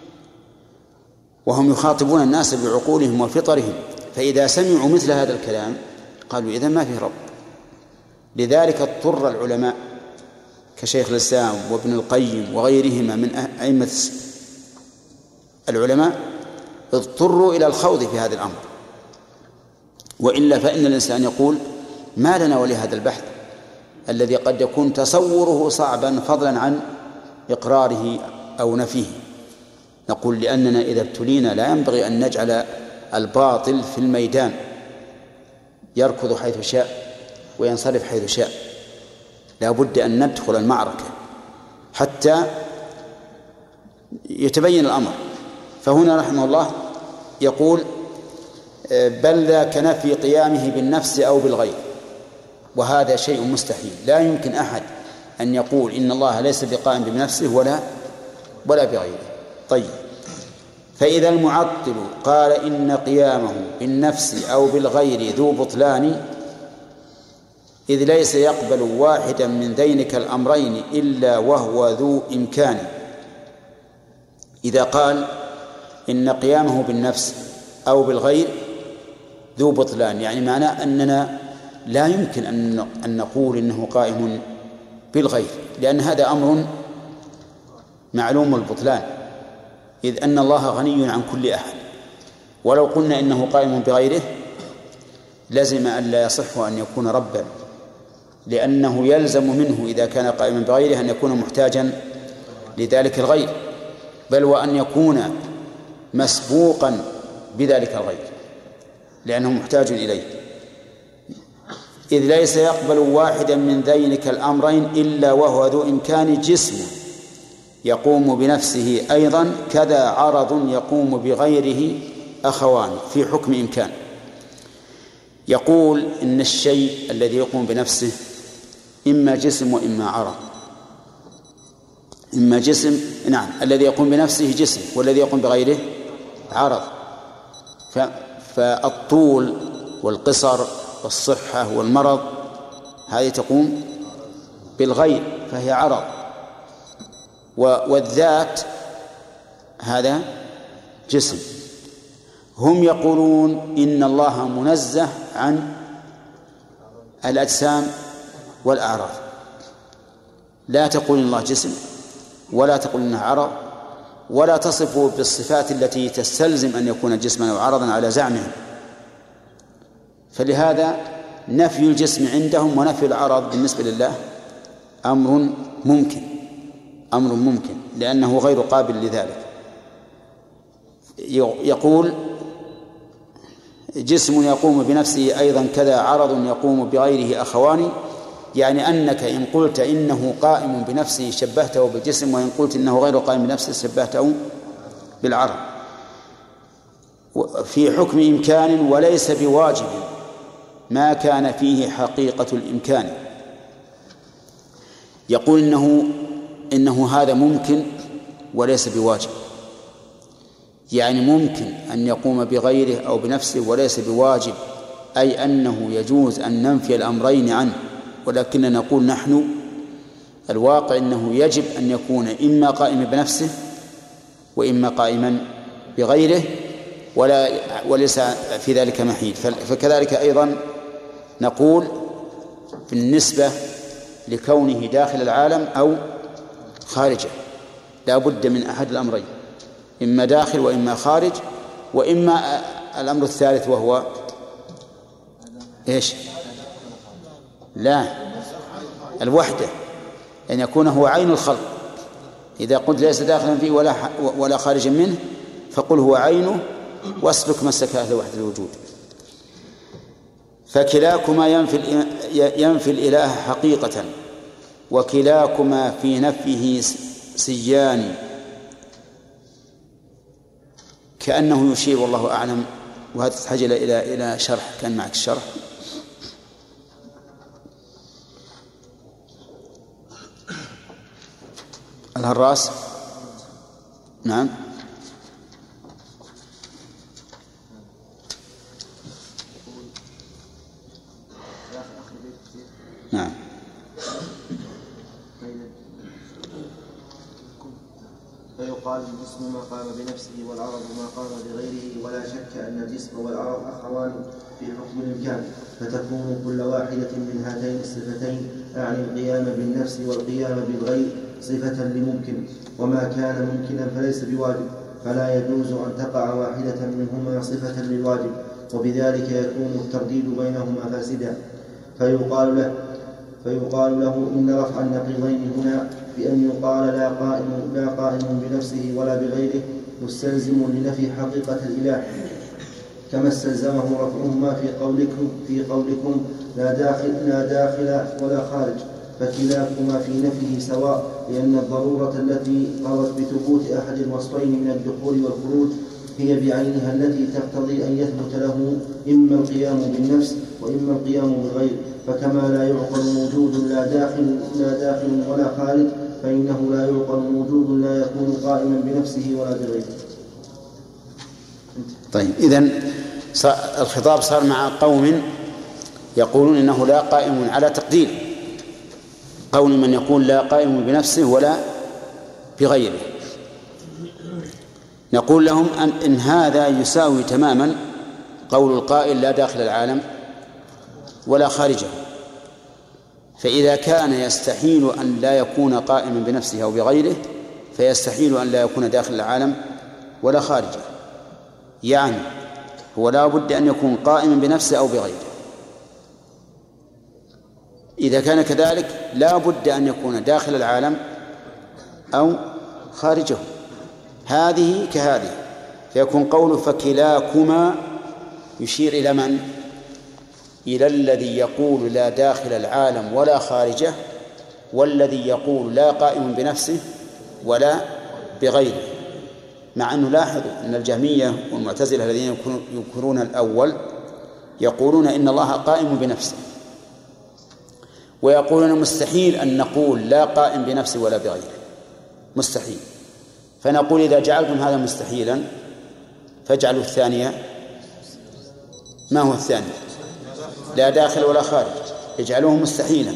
وهم يخاطبون الناس بعقولهم وفطرهم. فإذا سمعوا مثل هذا الكلام قالوا إذن ما فيه رب. لذلك اضطر العلماء كشيخ الإسلام وابن القيم وغيرهما من أئمة العلماء اضطروا إلى الخوض في هذا الأمر، وإلا فإن الإنسان يقول ما لنا ولهذا البحث الذي قد يكون تصوره صعبا فضلا عن إقراره أو نفيه. نقول لأننا إذا ابتلينا لا ينبغي أن نجعل الباطل في الميدان يركض حيث شاء وينصرف حيث شاء. لا بد أن ندخل المعركة حتى يتبين الأمر. فهنا رحمه الله يقول بل ذاك نفي قيامه بالنفس أو بالغير، وهذا شيء مستحيل. لا يمكن أحد أن يقول إن الله ليس بقائم بنفسه ولا بغيره. طيب، فإذا المعطل قال إن قيامه بالنفس أو بالغير ذو بطلان، إذ ليس يقبل واحدا من ذينك الأمرين إلا وهو ذو إمكان. إذا قال إن قيامه بالنفس أو بالغير ذو بطلان، يعني معناه أننا لا يمكن أن نقول إنه قائم بالغير، لأن هذا أمر معلوم البطلان، إذ أن الله غني عن كل أحد. ولو قلنا إنه قائم بغيره لازم أن لا يصح أن يكون ربا، لأنه يلزم منه إذا كان قائما بغيره أن يكون محتاجا لذلك الغير، بل وأن يكون مسبوقا بذلك الغير لأنه محتاج إليه. إذ ليس يقبل واحدا من ذينك الأمرين إلا وهو ذو إمكان جسم يقوم بنفسه أيضا، كذا عرض يقوم بغيره أخوان في حكم إمكان. يقول إن الشيء الذي يقوم بنفسه إما جسم وإما عرض. إما جسم، نعم، الذي يقوم بنفسه جسم والذي يقوم بغيره عرض. فالطول والقصر والصحة والمرض هذه تقوم بالغير فهي عرض، والذات هذا جسم. هم يقولون إن الله منزه عن الأجسام والأعراض، لا تقول إن الله جسم ولا تقول إنه عرض، ولا تصفه بالصفات التي تستلزم أن يكون جسما أو عرضا على زعمهم. فلهذا نفي الجسم عندهم ونفي العرض بالنسبة لله أمر ممكن لأنه غير قابل لذلك. يقول جسم يقوم بنفسه أيضا كذا عرض يقوم بغيره أخوان، يعني أنك إن قلت إنه قائم بنفسه شبهته بالجسم، وإن قلت إنه غير قائم بنفسه شبهته بالعرض، في حكم إمكان وليس بواجب ما كان فيه حقيقة الإمكان. يقول إنه هذا ممكن وليس بواجب، يعني ممكن أن يقوم بغيره أو بنفسه وليس بواجب، أي أنه يجوز أن ننفي الأمرين عنه، ولكننا نقول نحن الواقع أنه يجب أن يكون إما قائما بنفسه وإما قائما بغيره، وليس في ذلك محيل. فكذلك أيضا نقول بالنسبة لكونه داخل العالم أو خارجه، لا بد من أحد الأمرين، إما داخل وإما خارج، وإما الأمر الثالث وهو إيش؟ لا، الوحدة، أن يكون هو عين الخلق. إذا قلت ليس داخلا فيه ولا خارجا منه فقل هو عينه واسلك مسك أهل وحدة الوجود. فكلاكما ينفي الإله حقيقة، وكلاكما في نفيه سيان، كأنه يشير والله أعلم. وهذا تحتاج إلى شرح، كان معك الشرح. الهراس، نعم. نعم. فيقال الجسم ما قام بنفسه والعرض ما قام بغيره، ولا شك أن الجسم والعرض أخوان في حكم الإمكان، فتكون كل واحدة من هاتين الصفتين، أعني القيام بالنفس والقيام بالغير، صفة لممكن، وما كان ممكنا فليس بواجب، فلا يجوز أن تقع واحدة منهما صفة للواجب، وبذلك يكون الترديد بينهما فاسدا. فيقال له إن رفع النقيضين هنا بأن يقال لا قائم بنفسه ولا بغيره مستلزم لنفي حقيقة الإله، كما استلزمه رفعهما في قولكم لا داخل ولا خارج، فكلاكما في نفيه سواء، لأن الضرورة التي قضت بثبوت أحد الوصفين من الدخول والخروج هي بعينها التي تقتضي أن يثبت له إما القيام بالنفس وإما القيام بالغير. فكما لا يعقل موجود لا داخل ولا خارج، فإنه لا يعقل موجود لا يكون قائما بنفسه ولا بغيره. طيب، إذن الخطاب صار مع قوم يقولون إنه لا قائم على تقدير، قول من يقول لا قائم بنفسه ولا بغيره. نقول لهم إن هذا يساوي تماما قول القائل لا داخل العالم ولا خارجه، فإذا كان يستحيل أن لا يكون قائما بنفسه أو بغيره، فيستحيل أن لا يكون داخل العالم ولا خارجه، يعني هو لا بد أن يكون قائما بنفسه أو بغيره. إذا كان كذلك لا بد أن يكون داخل العالم أو خارجه، هذه كهذه، فيكون قوله فكلاكما يشير إلى من؟ إلى الذي يقول لا داخل العالم ولا خارجه، والذي يقول لا قائم بنفسه ولا بغيره. مع أنه لاحظوا أن الجهمية والمعتزلة الذين ينكرون الأول يقولون إن الله قائم بنفسه، ويقولون مستحيل أن نقول لا قائم بنفسه ولا بغيره، مستحيل. فنقول إذا جعلتم هذا مستحيلا فاجعلوا الثانية. ما هو الثاني؟ لا داخل ولا خارج، اجعلوه مستحيلا.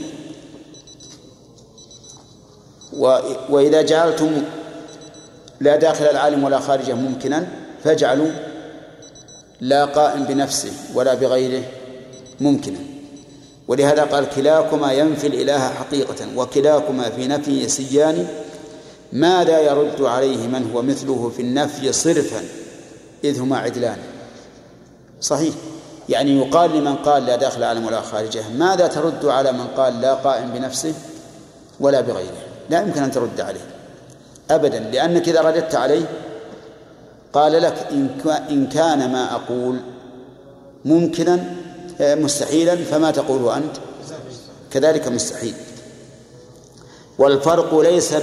وإذا جعلتم لا داخل العالم ولا خارجه ممكنا فاجعلوا لا قائم بنفسه ولا بغيره ممكنا. ولهذا قال كلاكما ينفي الإله حقيقة، وكلاكما في نفي سيان، ماذا يرد عليه من هو مثله في النفي صرفا إذ هما عدلان. صحيح، يعني يقال لمن قال لا داخل العالم ولا خارجه ماذا ترد على من قال لا قائم بنفسه ولا بغيره؟ لا يمكن أن ترد عليه أبدا، لأنك إذا رددت عليه قال لك إن كان ما أقول ممكنا مستحيلا فما تقوله أنت كذلك مستحيل. والفرق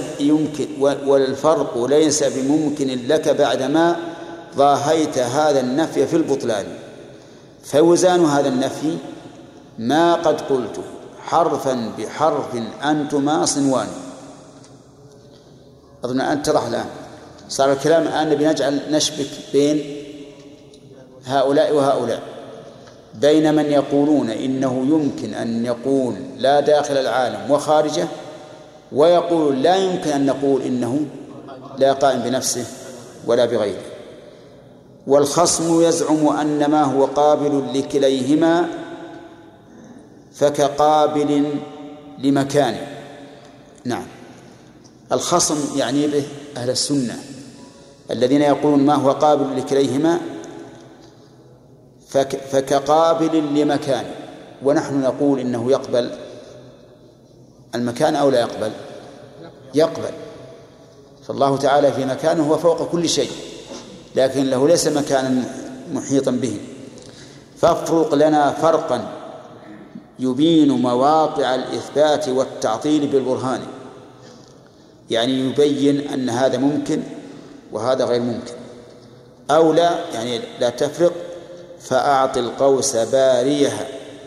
ليس بممكن لك بعدما ضاهيت هذا النفي في البطلان. فوزان هذا النفي ما قد قلته حرفا بحرف أنتما صنوان. أظن أن اتضح الآن، صار الكلام الآن بنجعل نشبك بين هؤلاء وهؤلاء، بين من يقولون إنه يمكن أن يقول لا داخل العالم وخارجه، ويقول لا يمكن أن نقول إنه لا قائم بنفسه ولا بغيره. والخصم يزعم أن ما هو قابل لكليهما فكقابل لمكانه. نعم، الخصم يعني به أهل السنة الذين يقولون ما هو قابل لكليهما فكقابل لمكانه، ونحن نقول إنه يقبل المكان أو لا يقبل؟ يقبل. فالله تعالى في مكانه هو فوق كل شيء، لكن له ليس مكانا محيطا به. فافرق لنا فرقا يبين مواقع الإثبات والتعطيل بالبرهان، يعني يبين أن هذا ممكن وهذا غير ممكن، أو لا يعني لا تفرق. فأعط القوس باريها،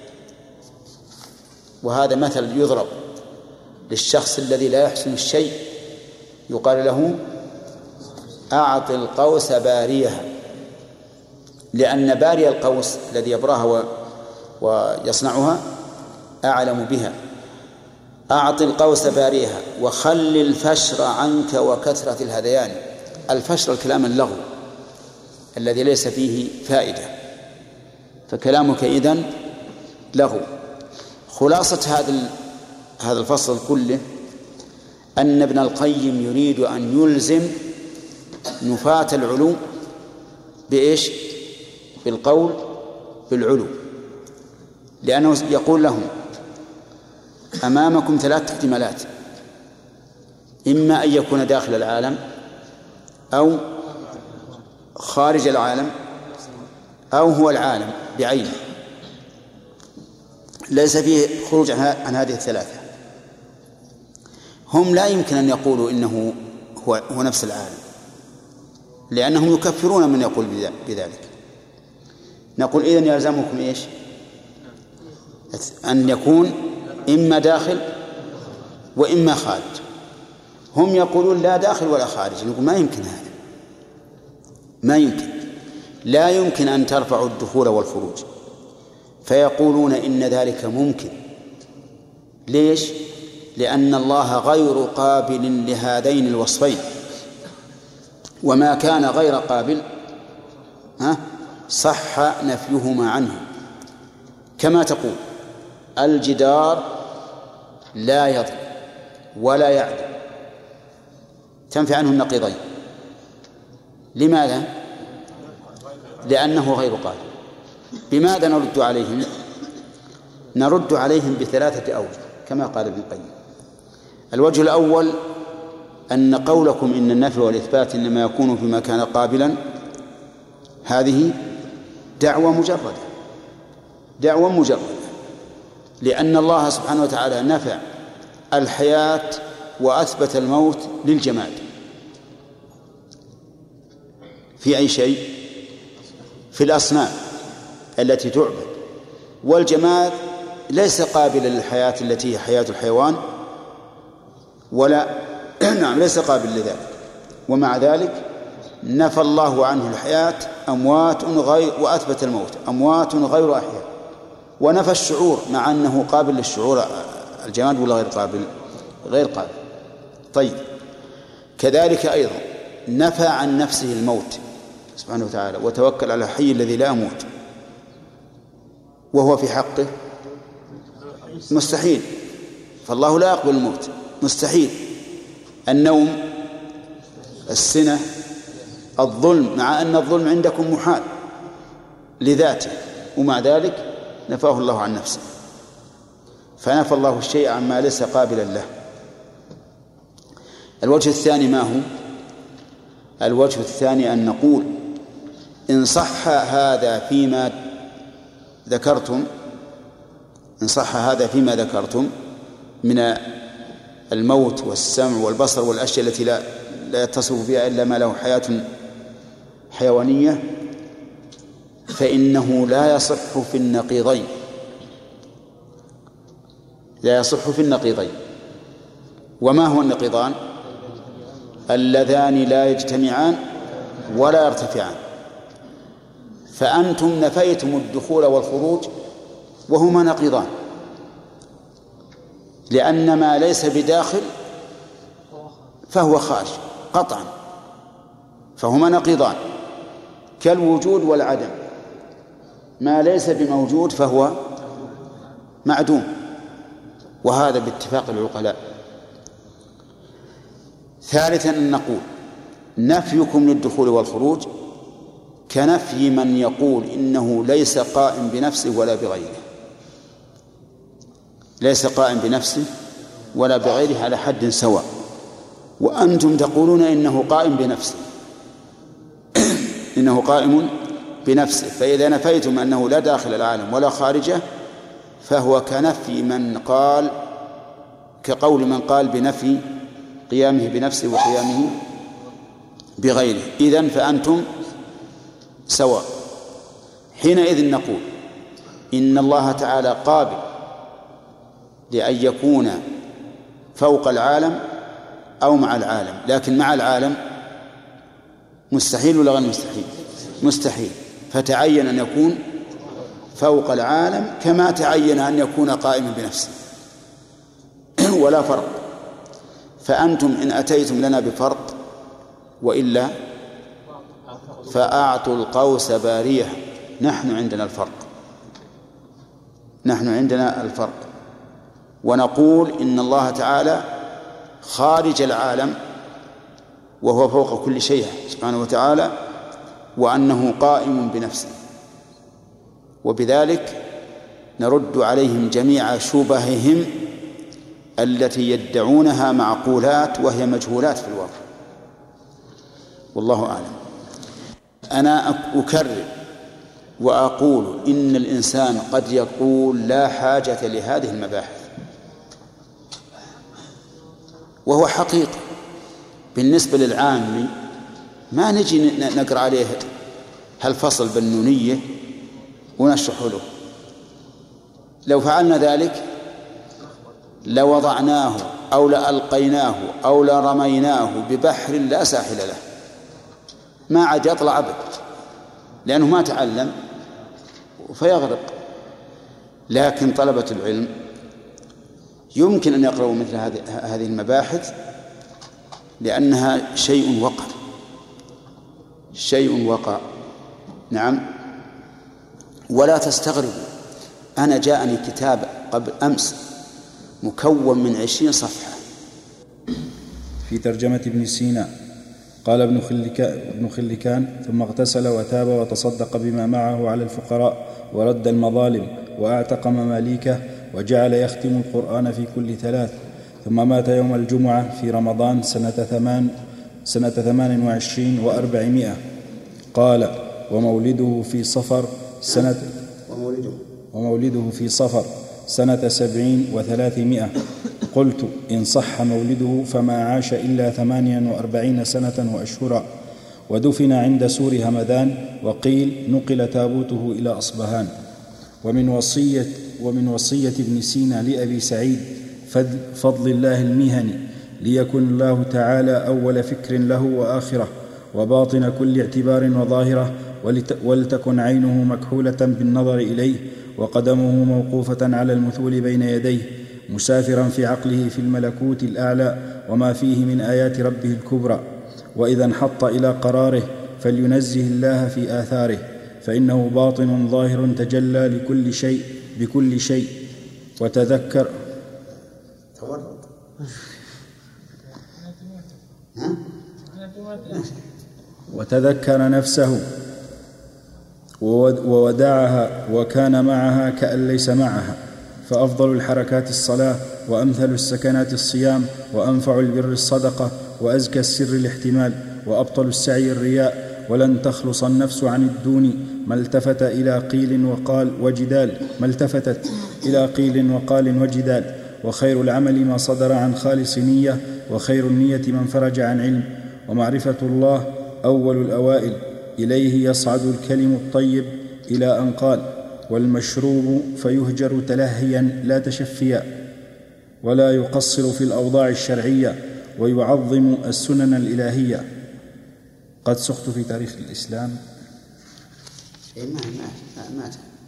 وهذا مثل يضرب للشخص الذي لا يحسن الشيء، يقال له أعط القوس باريها، لأن باري القوس الذي يبراها ويصنعها أعلم بها. أعط القوس باريها وخل الفشر عنك وكثرة الهذيان. الفشر الكلام اللغو الذي ليس فيه فائدة، فكلامك إذن لغو. خلاصة هذا الفصل كله أن ابن القيم يريد أن يلزم نفاة العلو بإيش؟ بالقول بالعلو، لأنه يقول لهم أمامكم 3 احتمالات: إما أن يكون داخل العالم أو خارج العالم أو هو العالم بعينه، ليس فيه خروج عن هذه الثلاثة. هم لا يمكن أن يقولوا إنه هو نفس العالم، لأنهم يكفرون من يقول بذلك. نقول إذن يلزمكم إيش؟ أن يكون إما داخل وإما خارج. هم يقولون لا داخل ولا خارج، نقول ما يمكن هذا، ما يمكن، لا يمكن أن ترفعوا الدخول والخروج. فيقولون إن ذلك ممكن. ليش؟ لأن الله غير قابل لهذين الوصفين، وما كان غير قابل صح نفيهما عنه. كما تقول الجدار لا يضل ولا يعدل، تنفي عنه النقيضين. لماذا؟ لأنه غير قابل. بماذا نرد عليهم؟ نرد عليهم ب3 أوجه كما قال ابن القيم. الوجه الأول أن قولكم إن النفي والإثبات إنما يكون فيما كان قابلا هذه دعوة مجردة، لأن الله سبحانه وتعالى نفع الحياة وأثبت الموت للجماد. في أي شيء؟ في الأصنام التي تعبد، والجماد ليس قابلا للحياة التي هي حياة الحيوان ولا نعم ليس قابل لذلك. ومع ذلك نفى الله عنه الحياة أموات غير، وأثبت الموت أموات غير أحياء. ونفى الشعور مع أنه قابل للشعور الجماد ولا غير قابل؟ غير قابل. طيب، كذلك أيضا نفى عن نفسه الموت سبحانه وتعالى وتوكل على الحي الذي لا يموت، وهو في حقه مستحيل، فالله لا يقبل الموت، مستحيل. النوم، السنة، الظلم، مع أن الظلم عندكم محال لذاته، ومع ذلك نفاه الله عن نفسه. فنفى الله الشيء عما ليس قابلا له. الوجه الثاني ما هو؟ الوجه الثاني أن نقول إن صح هذا فيما ذكرتم، إن صح هذا فيما ذكرتم من الموت والسمع والبصر والأشياء التي لا يتصف بها إلا ما له حياة حيوانية، فإنه لا يصح في النقيضين، لا يصح في النقيضين. وما هو النقيضان؟ اللذان لا يجتمعان ولا يرتفعان. فأنتم نفيتم الدخول والخروج وهما نقيضان، لأن ما ليس بداخل فهو خارج قطعا، فهما نقيضان كالوجود والعدم. ما ليس بموجود فهو معدوم، وهذا باتفاق العقلاء. ثالثا أن نقول نفيكم للدخول والخروج كنفي من يقول إنه ليس قائم بنفسه ولا بغيره، ليس قائم بنفسه ولا بغيره على حد سواء، وأنتم تقولون إنه قائم بنفسه إنه قائم بنفسه. فإذا نفيتم أنه لا داخل العالم ولا خارجه فهو كنفي من قال، كقول من قال بنفي قيامه بنفسه وقيامه بغيره. إذن فأنتم سواء. حينئذ نقول إن الله تعالى قابل لأن يكون فوق العالم أو مع العالم، لكن مع العالم مستحيل ولا غير مستحيل؟ مستحيل. فتعين أن يكون فوق العالم كما تعين أن يكون قائما بنفسه ولا فرق. فأنتم إن أتيتم لنا بفرق وإلا فأعطوا القوس بارية. نحن عندنا الفرق، نحن عندنا الفرق، ونقول إن الله تعالى خارج العالم وهو فوق كل شيء سبحانه وتعالى، وأنه قائم بنفسه. وبذلك نرد عليهم جميع شبههم التي يدعونها معقولات وهي مجهولات في الواقع، والله أعلم. أنا أكرر وأقول إن الإنسان قد يقول لا حاجة لهذه المباحث، وهو حقيقة بالنسبة للعامي ما نجي نقرأ عليه هالفصل بالنونية ونشرح له. لو فعلنا ذلك لوضعناه أو لألقيناه أو لرميناه ببحر لا ساحل له، ما عاد يطلع أبد، لأنه ما تعلم فيغرق. لكن طلبة العلم يمكن أن يقرأوا مثل هذه المباحث، لأنها شيء وقع. نعم. ولا تستغربوا، أنا جاءني كتاب قبل أمس مكون من 20 صفحة في ترجمة ابن سينا. قال ابن خلكان: ثم اغتسل وتاب وتصدق بما معه على الفقراء ورد المظالم وأعتق مماليكه وجعل يختم القرآن في كل 3. ثم مات يوم الجمعة في رمضان سنة 28 و400. قال: ومولده في صفر سنة 70 و300. قلت: إن صح مولده فما عاش إلا 48 سنة وأشهرا، ودفن عند سور همدان، وقيل نقل تابوته إلى أصبهان. ومن وصية ابن سينا لأبي سعيد فضل الله المهني ليكن الله تعالى أول فكر له وآخرة وباطن كل اعتبار وظاهرة، ولتكن عينه مكحولة بالنظر إليه وقدمه موقوفة على المثول بين يديه، مسافرا في عقله في الملكوت الأعلى وما فيه من آيات ربه الكبرى. وإذا انحط إلى قراره فلينزه الله في آثاره، فإنه باطن ظاهر تجلى لكل شيء بكل شيء. وتذكر نفسه وودعها وكان معها كأن ليس معها. فأفضل الحركات الصلاة، وأمثل السكنات الصيام، وأنفع البر الصدقة، وأزكى السر الاحتمال، وأبطل السعي الرياء. ولن تخلص النفس عن الدون ما التفتت إلى قيل وقال وجدال. وخير العمل ما صدر عن خالص نية، وخير النية من فرج عن علم. ومعرفة الله أول الأوائل، إليه يصعد الكلم الطيب، إلى أن قال: والمشروب فيهجر تلهيا لا تشفيا، ولا يقصر في الأوضاع الشرعية، ويعظم السنن الإلهية. قد سقت في تاريخ الإسلام. ما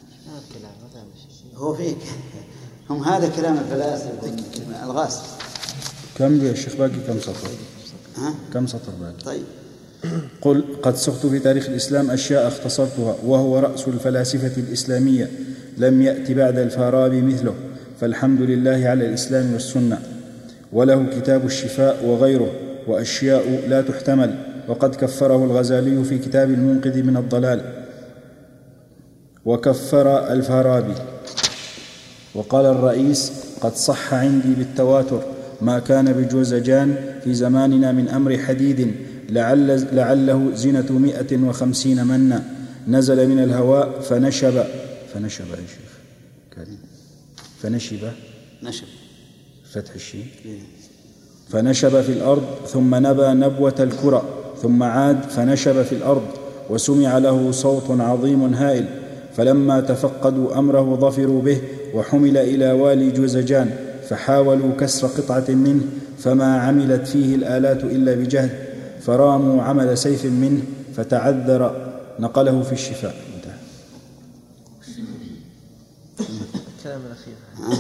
هو فيك هم هذا كلام الفلاسفة الغاز. كم يا شيخ باقي؟ كم سطر؟ كم سطر باقي؟ طيب. قل: قد سقت في تاريخ الإسلام أشياء اختصرتها، وهو رأس الفلاسفة الإسلامية، لم يأت بعد الفارابي مثله، فالحمد لله على الإسلام والسنة. وله كتاب الشفاء وغيره، وأشياء لا تحتمل، وقد كفره الغزالي في كتاب المنقذ من الضلال، وكفر الفارابي. وقال الرئيس: قد صح عندي بالتواتر ما كان بجوزجان في زماننا من أمر حديد، لعله زنة 150 منا، نزل من الهواء فنشب يا شيخ كريم، نشب فتح الشين، فنشب في الأرض، ثم نبى نبوة الكرة، ثم عاد فنشب في الأرض، وسمع له صوت عظيم هائل، فلما تفقدوا أمره ظفروا به، وحمل إلى والي جوزجان، فحاولوا كسر قطعة منه، فما عملت فيه الآلات إلا بجهد، فراموا عمل سيف منه فتعذر، نقله في الشفاء. الكلام الأخير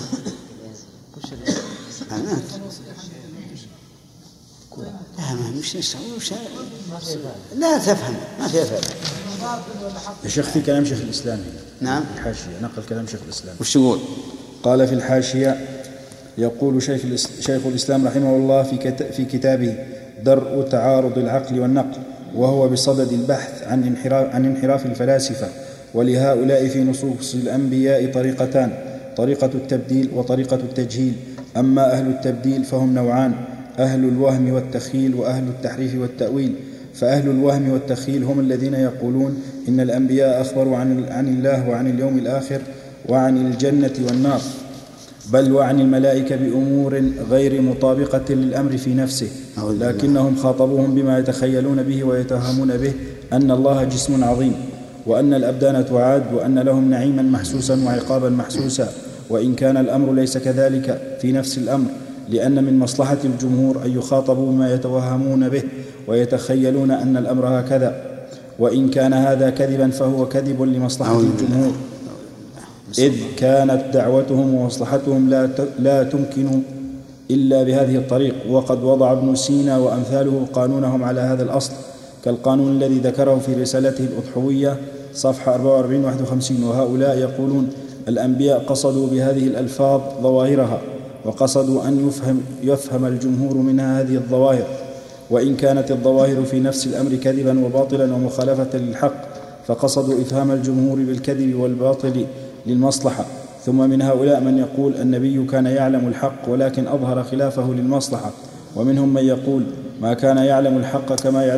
لا تفهم، ما فيها فائدة. يا شيخ في كلام شيخ الإسلام. نعم. الحاشية نقل كلام شيخ الإسلام. وش يقول؟ قال في الحاشية: يقول شيخ الإسلام رحمه الله في كتابه درء تعارض العقل والنقل، وهو بصدد البحث عن انحراف الفلاسفة. ولهؤلاء في نصوص الأنبياء طريقتان: طريقة التبديل وطريقة التجهيل. أما أهل التبديل فهم نوعان: أهل الوهم والتخيل، وأهل التحريف والتأويل. فأهل الوهم والتخيل هم الذين يقولون إن الأنبياء أخبروا عن الله وعن اليوم الآخر وعن الجنة والنار، بل وعن الملائكة بأمور غير مطابقة للأمر في نفسه، لكنهم خاطبوهم بما يتخيلون به ويتوهمون به أن الله جسم عظيم، وأن الأبدان تعاد، وأن لهم نعيما محسوسا وعقابا محسوسا، وإن كان الأمر ليس كذلك في نفس الأمر، لأن من مصلحة الجمهور أن يخاطبوا بما يتوهمون به ويتخيلون أن الأمر هكذا، وإن كان هذا كذبا فهو كذب لمصلحة الجمهور، إذ كانت دعوتهم ومصلحتهم لا تمكن إلا بهذه الطريق. وقد وضع ابن سينا وأمثاله قانونهم على هذا الأصل، كالقانون الذي ذكره في رسالته الأضحوية صفحة 44-51. وهؤلاء يقولون الأنبياء قصدوا بهذه الألفاظ ظواهرها، وقصدوا أن يفهم الجمهور منها هذه الظواهر، وإن كانت الظواهر في نفس الأمر كذبا وباطلا ومخالفة للحق، فقصدوا إفهام الجمهور بالكذب والباطل للمصلحة. ثم من هؤلاء من يقول النبي كان يعلم الحق ولكن أظهر خلافه للمصلحة، ومنهم من يقول ما كان يعلم الحق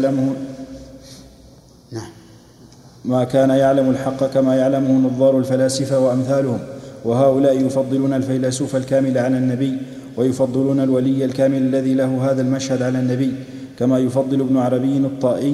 كما يعلمه نظار الفلاسفة وأمثالهم. وهؤلاء يفضلون الفيلسوف الكامل على النبي، ويفضلون الولي الكامل الذي له هذا المشهد على النبي، كما يفضل ابن عربي الطائي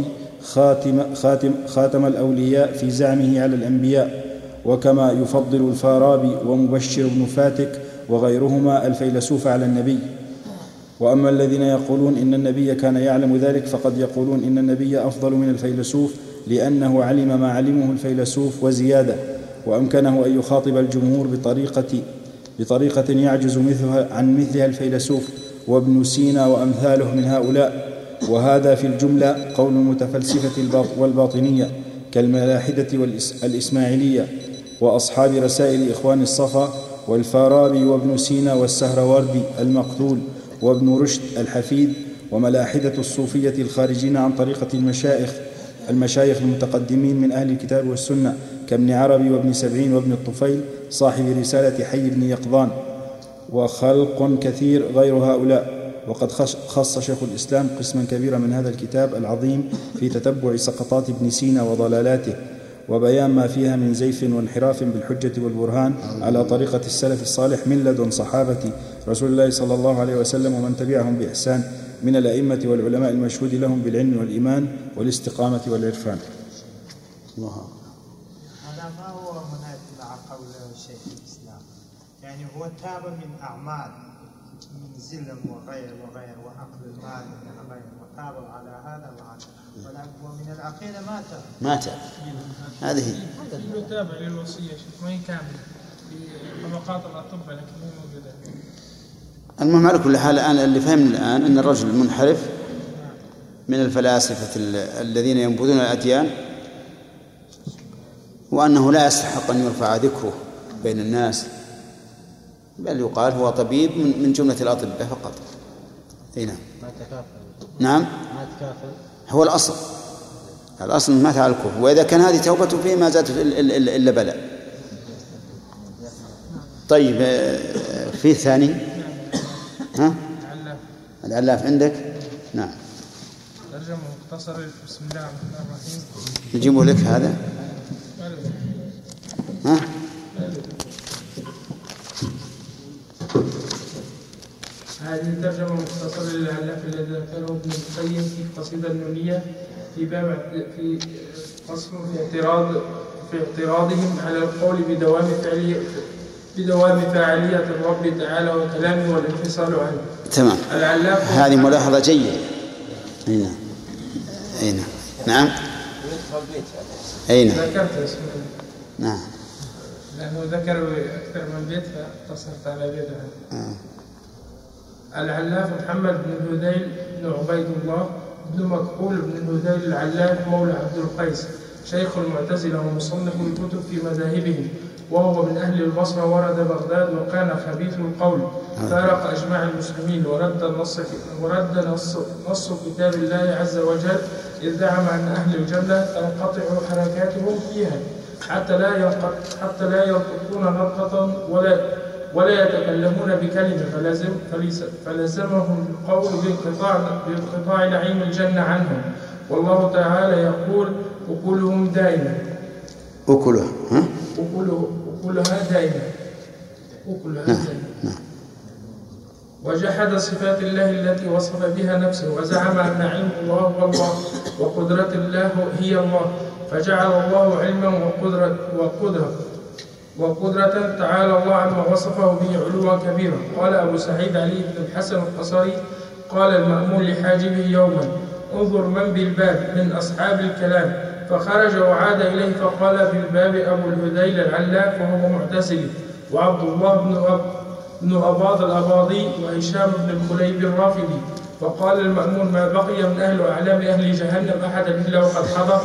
خاتم الأولياء في زعمه على الأنبياء، وكما يفضل الفارابي ومبشر بن فاتك وغيرهما الفيلسوف على النبي. وأما الذين يقولون إن النبي كان يعلم ذلك، فقد يقولون إن النبي أفضل من الفيلسوف، لأنه علم ما علمه الفيلسوف وزيادة، وأمكنه أن يخاطب الجمهور بطريقة يعجز عن مثلها الفيلسوف، وابن سينا وأمثاله من هؤلاء. وهذا في الجملة قول المتفلسفة والباطنية كالملاحدة والإسماعيلية وأصحاب رسائل إخوان الصفا، والفارابي وابن سينا والسهروردي المقتول، وابن رشد الحفيد، وملاحدة الصوفية الخارجين عن طريقة المشايخ المتقدمين من أهل الكتاب والسنة كابن عربي وابن سبعين وابن الطفيل صاحب رسالة حي بن يقظان، وخلق كثير غير هؤلاء. وقد خص شيخ الإسلام قسما كبيرا من هذا الكتاب العظيم في تتبع سقطات ابن سينا وضلالاته، وبيان ما فيها من زيف وانحراف بالحجة والبرهان على طريقة السلف الصالح من لدن صحابة رسول الله صلى الله عليه وسلم ومن تبعهم بإحسان من الأئمة والعلماء المشهود لهم بالعلم والإيمان والاستقامة والعرفان. هذا ما هو منافي مع قول شيخ الإسلام، يعني هو تاب من أعمال من زلم وغير وأكل المال من غير وتاب على هذا وهذا، ومن العقيدة ما تاب. هذه تابع للوصية ما هي كاملة في طبقات الأطباء لكن مو موجودة. المهم على كل حال الآن اللي فهمنا الآن أن الرجل المنحرف من الفلاسفة الذين ينبذون الأديان، وأنه لا يستحق أن يرفع ذكره بين الناس، بل يقال هو طبيب من جملة الأطباء فقط. نعم. ما تكافل. نعم. ما تكافل. هو الأصل مات على الكفر، وإذا كان هذه توبته فيه ما زادت إلا بلاء. طيب في ثاني؟ ها؟ العلاف عندك؟ نعم. ترجمة مختصرة بسم الله الرحمن الرحيم. نجيبه لك هذا؟ ها؟ هذه ترجمة مختصرة للعلاف الذي ذكره ابن القيم في القصيدة النونية في باب في فصل في اعتراضهم على القول بدوام فاعلية الرب تعالى وكلامه والانفصال عنه. تمام. هذه ملاحظة جيدة. أين؟ نعم. أين؟ ذكرت اسمه. نعم. لأنه ذكر أكثر من بيت فاقتصرت على بيته. العلاف محمد بن الهذيل بن عبيد الله بن مكحول بن الهذيل العلاف مولى عبد القيس، شيخ المعتزلة ومصنف الكتب في مذاهبهم، وهو من أهل البصرة، ورد بغداد وكان خبيث القول، فارق أجماع المسلمين ورد نص كتاب الله عز وجل، إذ زعم أن أهل الجنة تنقطع حركاتهم فيها حتى لا ينطقون نطقة ولا يتكلمون بكلمة، فلزمهم القول بانقطاع نعيم الجنة عنهم. والله تعالى يقول أكلهم دائما. أكلها دائما. وجحد صفات الله التي وصف بها نفسه، وزعم أن علم الله هو الله وقدرة الله هي الله، فجعل الله علما وقدرة تعالى الله عما وصفه به علوا كبيرا. قال أبو سعيد علي بن الحسن القصري قال المأمون لحاجبه يوما: انظر من بالباب من أصحاب الكلام، فخرج وعاد إليه فقال بالباب أبو الهذيل العلاف وهو معتزلي، وعبد الله بن أباض الأباضي، وهشام بن الخليب الرافضي. فقال المأمون: ما بقي من أهل أعلام أهل جهنم أحدا إلا وقد حضر.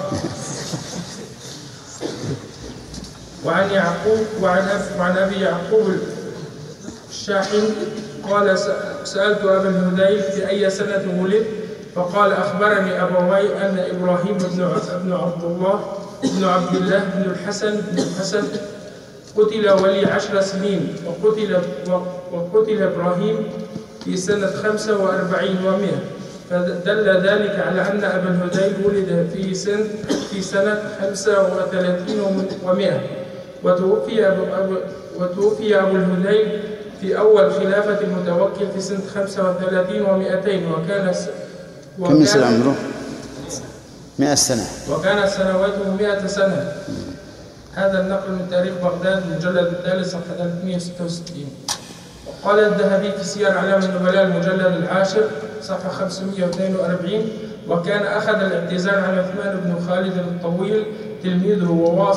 وعن أبي يعقوب الشاحن قال: سألت أبا الهذيل في أي سنة ولد؟ فقال: أخبرني أبوي أن إبراهيم بن عبد الله بن الحسن قتل ولي 10 سنين، وقتل إبراهيم في سنة 45 و100، فدل ذلك على أن أبا الهذيل ولد في سنة 35 و100، وتوفي أبو الهذيل في أول خلافة المتوكل في سنة 35 و200، كم سنة عمره؟ 100 سنة، وكانت سنواته 100 سنة. هذا النقل من تاريخ بغداد المجلد الثالث صفحة 366. وقال الذهبي في سير أعلام النبلاء المجلد 10 صفحة 542: وكان أخذ الاعتزال عن عثمان بن خالد الطويل تلميذه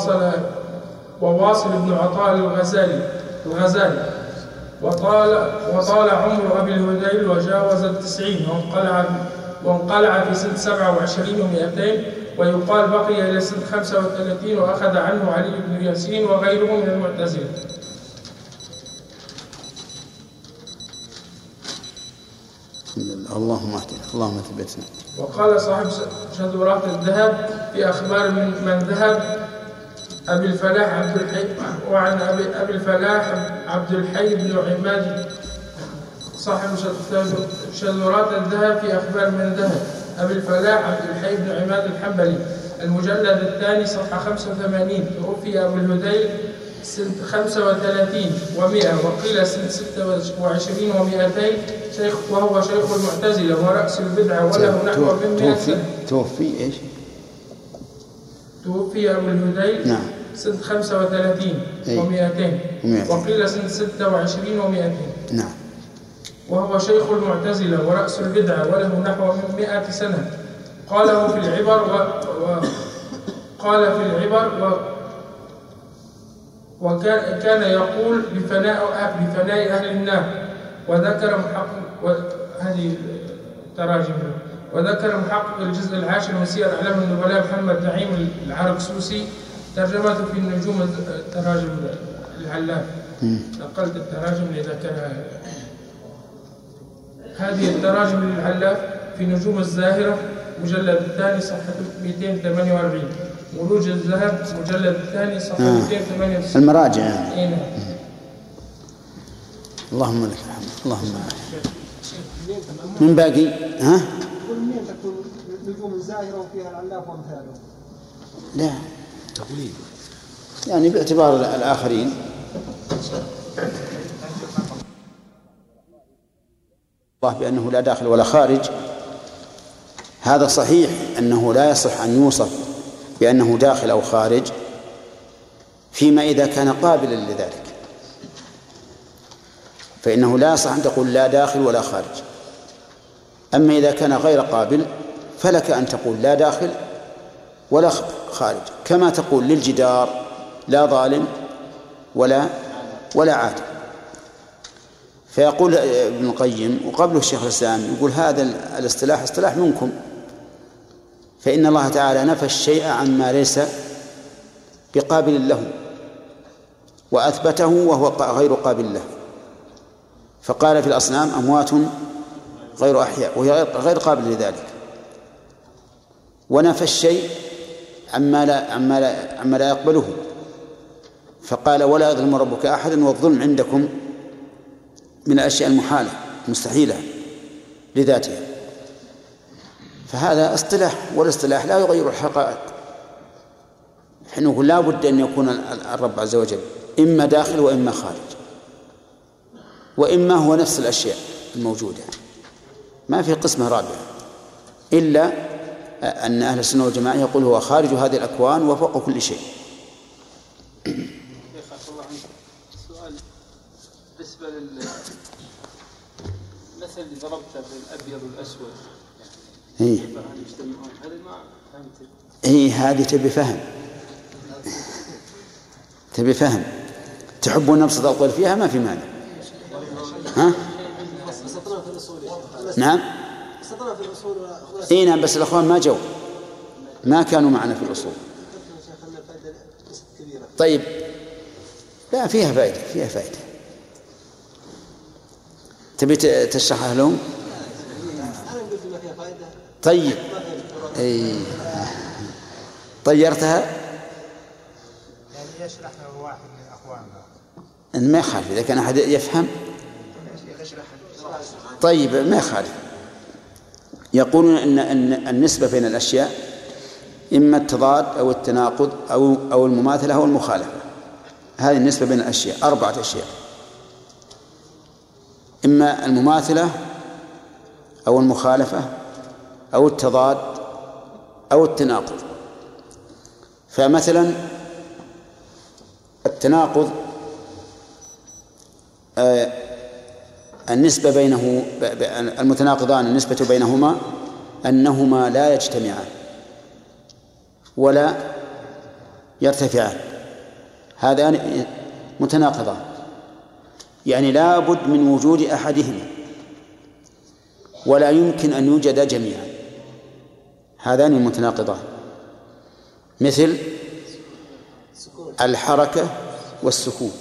وواصل بن عطاء الغزالي، وطال عمر أبي الهذيل وجاوز 90، وانقلع في سنة 27 و200، ويقال بقي إلى سنة 35، وأخذ عنه علي بن ياسين وغيره من المعتزلة. اللهم ثبتنا. وقال صاحب شذورات الذهب في أخبار من ذهب أبي الفلاح عبد الحي، وعن أبي الفلاح عبد الحي بن عماد صاحب شذورات الذهب في أخبار من ذهب أبي الفلاح عبد الحي بن عماد الحنبلي المجلد الثاني صفحة 85. توفي أبو الهذيل سنة 35 و100 وقيل سنة 26 و200 شيخ، وهو شيخ المعتزلة ورأس البدعة وله نحو من 100 سنة. توفي إيش؟ توفي أبو الهذيل نعم سنة 35 و200 وقيل سنة 26 و200. نعم. وهو شيخ المعتزلة ورأس البدعة وله نحو من 100 سنة. قاله في العبر قال في العبر وكان يقول بفناء أهل النار. وذكر محقق الجزء العاشر من سير أعلام النبلاء محمد نعيم العرقسوسي ترجمته في النجوم التراجم العلاف. نقلت التراجم لذكرها. هذه التراجم للعلاف في نجوم الزاهرة مجلد الثاني صفحة 248. مروج الذهب مجلد الثاني صفحة 268. المراجع يعني. اللهم لك الحمد. اللهم من باقي ها؟ كل مين تكون نجوم الزاهرة وفيها العلاف وامثاله؟ لا تقليد يعني باعتبار الآخرين. الله بأنه لا داخل ولا خارج، هذا صحيح أنه لا يصح أن يوصف بأنه داخل أو خارج فيما إذا كان قابلا لذلك، فإنه لا يصح أن تقول لا داخل ولا خارج. أما إذا كان غير قابل فلك أن تقول لا داخل ولا خارج، كما تقول للجدار لا ظالم ولا عادل. فيقول ابن القيم وقبله الشيخ الإسلام يقول هذا الاصطلاح اصطلاح منكم، فإن الله تعالى نفى الشيء عما ليس بقابل له وأثبته وهو غير قابل له. فقال في الأصنام أموات غير أحياء وهي غير قابل لذلك، ونفى الشيء عما لا يقبله، فقال ولا يظلم ربك أحدا والظلم عندكم من الأشياء المحالة المستحيلة لذاتها. فهذا اصطلاح، والاصطلاح لا يغير الحقائق. نحن نقول لا بد أن يكون الرب عز وجل إما داخل وإما خارج، وإما هو نفس الأشياء الموجودة، ما في قسمة رابعة، إلا أن أهل السنة والجماعة يقول هو خارج هذه الأكوان وفوق كل شيء. سؤال بالنسبة للمثل اللي ضربته بالأبيض والأسود يعني يجتمعون، هذا ما فهمت. هذه تبي فهم تحبون نبسط القول فيها ما في مانع. ها؟ نعم نعم، بس الأخوان ما جو، ما كانوا معنا في الأصول. طيب لا فيها فائدة تبي تشرحها لهم؟ طيب طيرتها يعني يشرح له واحد من أخواننا إن ما يخالف إذا كان أحد يفهم. طيب ما يخالف. يقولون أن النسبة بين الأشياء إما التضاد أو التناقض أو المماثلة أو المخالفة. هذه النسبة بين الأشياء 4 أشياء، إما المماثلة أو المخالفة أو التضاد أو التناقض. فمثلا التناقض النسبة بينه المتناقضان النسبة بينهما أنهما لا يجتمعان ولا يرتفعان، هذان متناقضان، يعني لا بد من وجود أحدهما ولا يمكن أن يوجد جميعا، هذان المتناقضان، مثل الحركة والسكون.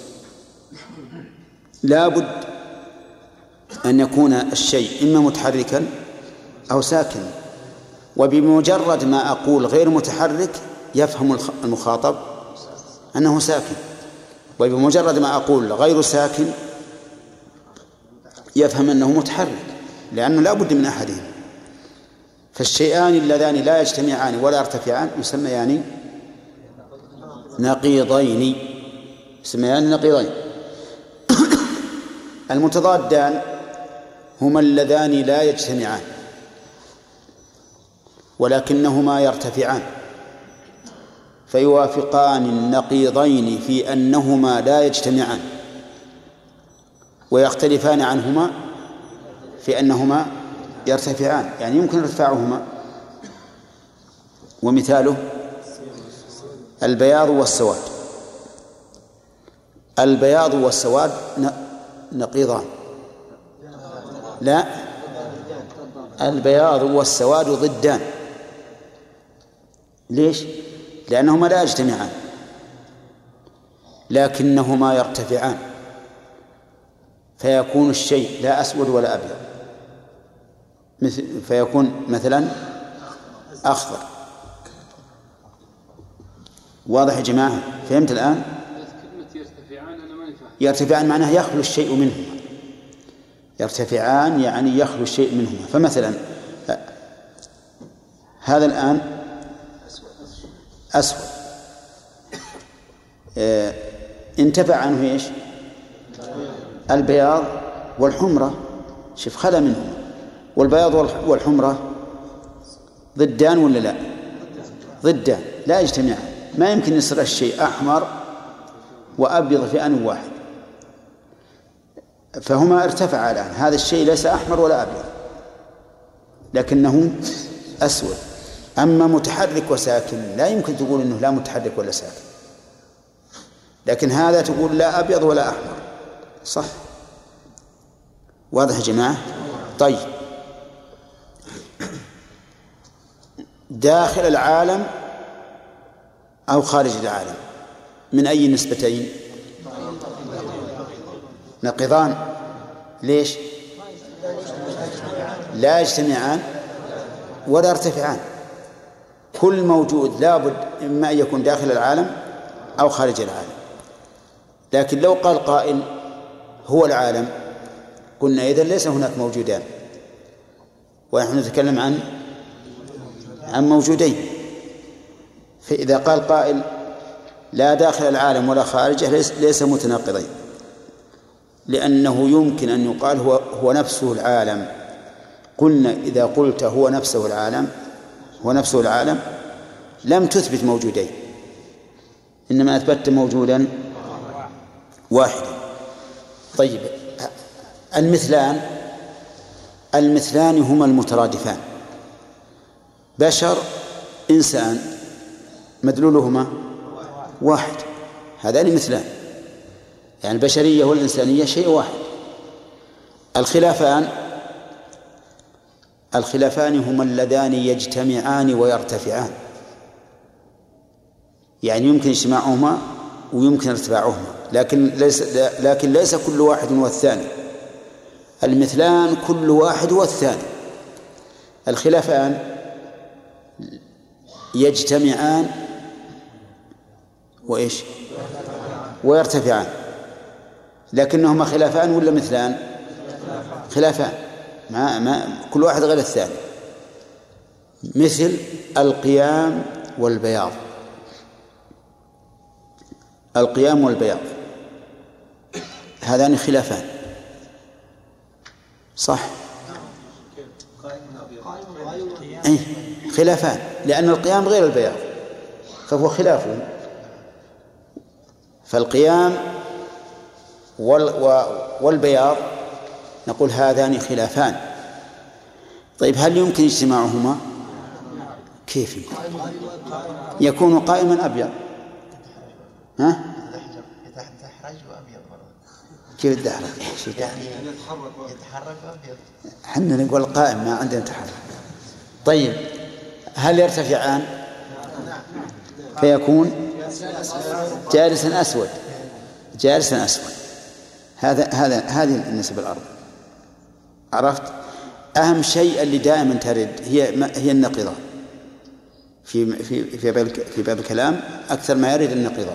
لا بد أن يكون الشيء إما متحركا أو ساكنا، وبمجرد ما أقول غير متحرك يفهم المخاطب أنه ساكن، وبمجرد ما أقول غير ساكن يفهم أنه متحرك، لأنه لا بد من أحدهم. فالشيئان اللذان لا يجتمعان ولا يرتفعان يسميان نقيضين. يسميان نقيضين. المتضادان هما اللذان لا يجتمعان ولكنهما يرتفعان، فيوافقان النقيضين في أنهما لا يجتمعان، ويختلفان عنهما في أنهما يرتفعان، يعني يمكن ارتفاعهما. ومثاله البياض والسواد. البياض والسواد نقيضان. لا، البياض والسواد ضدان. ليش؟ لأنهما لا يجتمعان لكنهما يرتفعان، فيكون الشيء لا أسود ولا أبيض، فيكون مثلا أخضر. واضح يا جماعة؟ فهمت الآن؟ يرتفعان معناه يخلو الشيء منهما. يرتفعان يعني يخلو الشيء منهما. فمثلا هذا الآن أسود، انتفع عنه إيش؟ البياض والحمرة. شوف، خلا منهما. والبياض والحمرة ضدان ولا لا؟ ضدان، لا يجتمعان. ما يمكن يصير الشيء أحمر وأبيض في آن واحد، فهما ارتفعا الآن. هذا الشيء ليس أحمر ولا أبيض لكنه أسود. أما متحرك وساكن لا يمكن تقول إنه لا متحرك ولا ساكن، لكن هذا تقول لا أبيض ولا أحمر. صح؟ واضح يا جماعة؟ طيب، داخل العالم أو خارج العالم، من أي نسبتين؟ نقيضان. ليش؟ لا يجتمعان ولا يرتفعان. كل موجود لابد إما أن يكون داخل العالم أو خارج العالم. لكن لو قال قائل هو العالم، قلنا إذن ليس هناك موجودان، ونحن نتكلم عن موجودين. فإذا قال قائل لا داخل العالم ولا خارجه ليس متناقضين، لأنه يمكن أن يقال هو نفسه العالم. قلنا إذا قلت هو نفسه العالم لم تثبت موجودين، إنما أثبت موجودا واحدا. طيب، المثلان هما المترادفان. بشر، إنسان، مدلولهما واحد، هذان مثلان. يعني البشرية والإنسانية شيء واحد. الخلافان هما اللذان يجتمعان ويرتفعان، يعني يمكن اجتماعهما ويمكن ارتفاعهما، لكن ليس كل واحد هو الثاني. المثلان كل واحد هو الثاني. الخلافان يجتمعان وإيش؟ ويرتفعان، لكنهما خلافان ولا مثلان؟ خلافان، ما كل واحد غير الثاني. مثل القيام والبياض. القيام والبياض هذان خلافان، صح؟ أي خلافان، لأن القيام غير البياض فهو خلافه. فالقيام والبياض نقول هذان خلافان. طيب، هل يمكن اجتماعهما؟ كيف يكون قائما أبيض؟ ها؟ يتحرج وأبيض. كيف الدحرج؟ يتحرك وأبيض. حنا نقول قائم، ما عندنا تحرك. طيب، هل يرتفعان؟ فيكون جالسا أسود. هذه النسبة الأربع. عرفت؟ أهم شيء اللي دائما ترد هي النقيضة في باب الكلام، أكثر ما يرد النقيضة.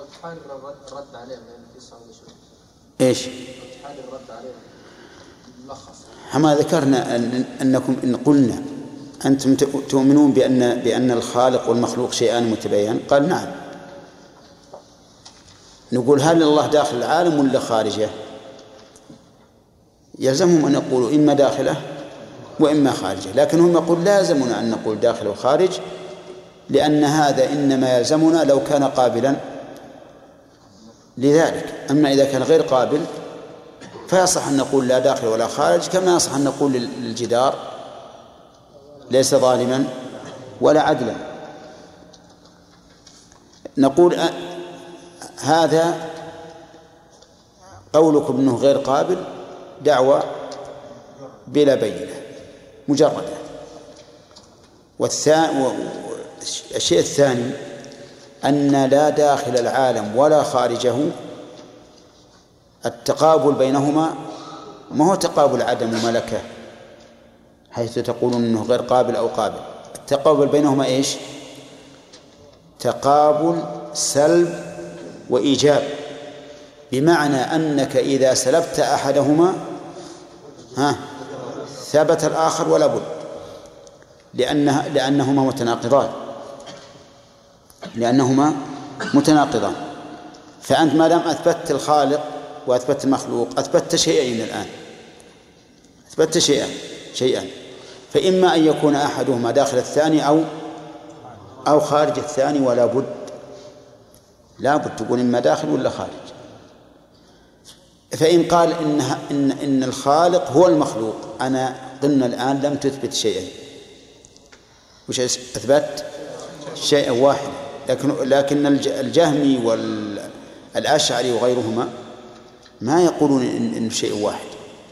الرد عليهم في صعود شوي. إيش؟ حال الرد عليهم ما ذكرنا أنكم إن قلنا أنتم تؤمنون بأن الخالق والمخلوق شيئان متباينان، قال نعم. نقول هل الله داخل العالم ولا خارجه؟ يلزمهم أن يقولوا إما داخله وإما خارجه، لكن هم يقول لازمنا أن نقول داخل وخارج، لأن هذا إنما يلزمنا لو كان قابلا لذلك. أما إذا كان غير قابل فيصح أن نقول لا داخل ولا خارج، كما يصح أن نقول للجدار ليس ظالما ولا عدلا. نقول هذا قولكم أنه غير قابل دعوة بلا بينة مجردة. والشيء الثاني أن لا داخل العالم ولا خارجه التقابل بينهما ما هو تقابل عدم وملكة، حيث تقولون أنه غير قابل أو قابل. التقابل بينهما إيش؟ تقابل سلب وإيجاب، بمعنى أنك إذا سلبت أحدهما ثبت الآخر ولا بد، لأنهما متناقضان. فأنت ما دام أثبتت الخالق وأثبتت المخلوق أثبتت شيئين الآن، أثبتت شيئا، فإما أن يكون أحدهما داخل الثاني أو خارج الثاني، ولا بد تقول إما داخل ولا خارج. فإن قال إن الخالق هو المخلوق، أنا قلنا الآن لم تثبت شيئين، وش أثبت؟ شيئا واحد. لكن الجهمي والأشعري وغيرهما ما يقولون إن شيء واحد.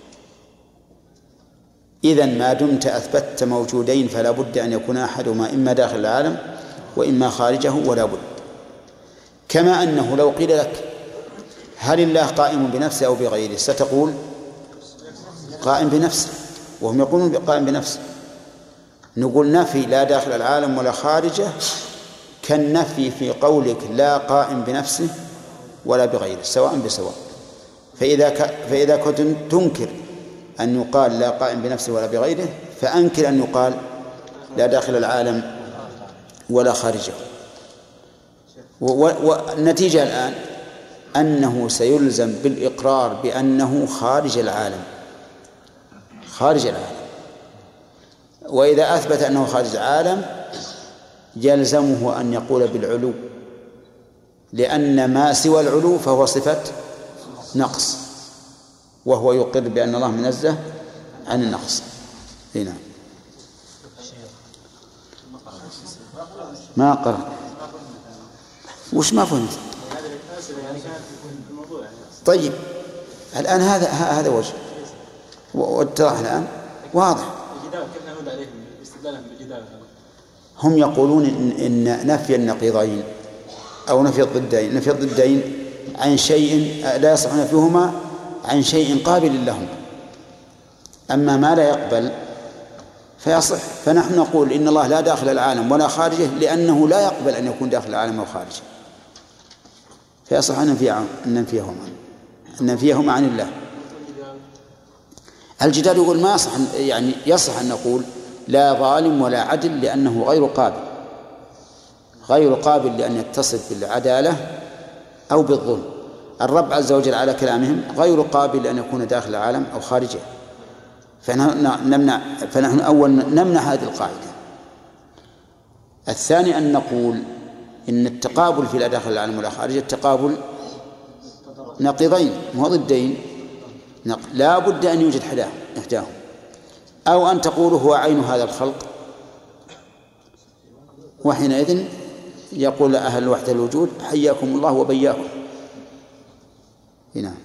إذن ما دمت أثبتت موجودين فلا بد أن يكون أحدهما إما داخل العالم وإما خارجه، ولا بد. كما أنه لو قيل لك هل الله قائم بنفسه أو بغيره ستقول قائم بنفسه، وهم يقولون قائم بنفسه. نقول نفي لا داخل العالم ولا خارجه كالنفي في قولك لا قائم بنفسه ولا بغيره، سواء بسواء. فإذا كنت تنكر أن يقال لا قائم بنفسه ولا بغيره، فأنكر أن يقال لا داخل العالم ولا خارجه. والنتيجة الآن أنه سيلزم بالإقرار بأنه خارج العالم. وإذا أثبت أنه خارج العالم يلزمه أن يقول بالعلو، لأن ما سوى العلو فهو صفة نقص، وهو يقر بأن الله منزه عن النقص. هنا ما قرأ وش ما فهمت؟ طيب الآن هذا وجه واتضح الآن واضح. هم يقولون إن نفي النقيضين أو نفي الضدين عن شيء لا يصح نفيهما عن شيء قابل لهم، أما ما لا يقبل فيصح. فنحن نقول إن الله لا داخل العالم ولا خارجه لأنه لا يقبل أن يكون داخل العالم أو خارجه، فيصح أن ننفيهما عن الله. الجدال يقول ما يصح، يعني يصح أن نقول لا ظالم ولا عدل لأنه غير قابل لأن يتصف بالعدالة أو بالظلم. الرب عز وجل على كلامهم غير قابل لأن يكون داخل العالم أو خارجه، فنحن أول نمنع هذه القاعدة. الثاني أن نقول إن التقابل في لا داخل العالم ولا خارجه التقابل نقيضين مو ضدين، لا بد أن يوجد إحداهم، أو أن تقول هو عين هذا الخلق، وحينئذ يقول أهل وحدة الوجود حياكم الله وبياكم. هنا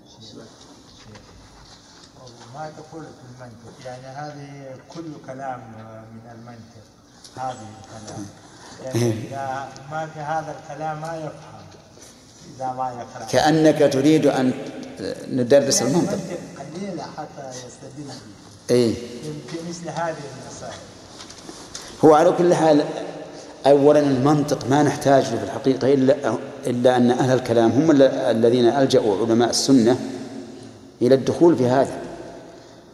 ما تقول في المنطق، يعني هذه كل كلام من المنطق، هذه الكلام يعني إذا ما في هذا الكلام ما يفهم، إذا ما يقرأ كأنك تريد أن ندرس المنطق قليلا حتى يستدل به في مثل هذه المسائل. هو على كل حال أولا المنطق ما نحتاج له في الحقيقة إلا أن أهل الكلام هم الذين ألجأوا علماء السنة إلى الدخول في هذا،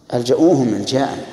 ألجأوهم إلجاء.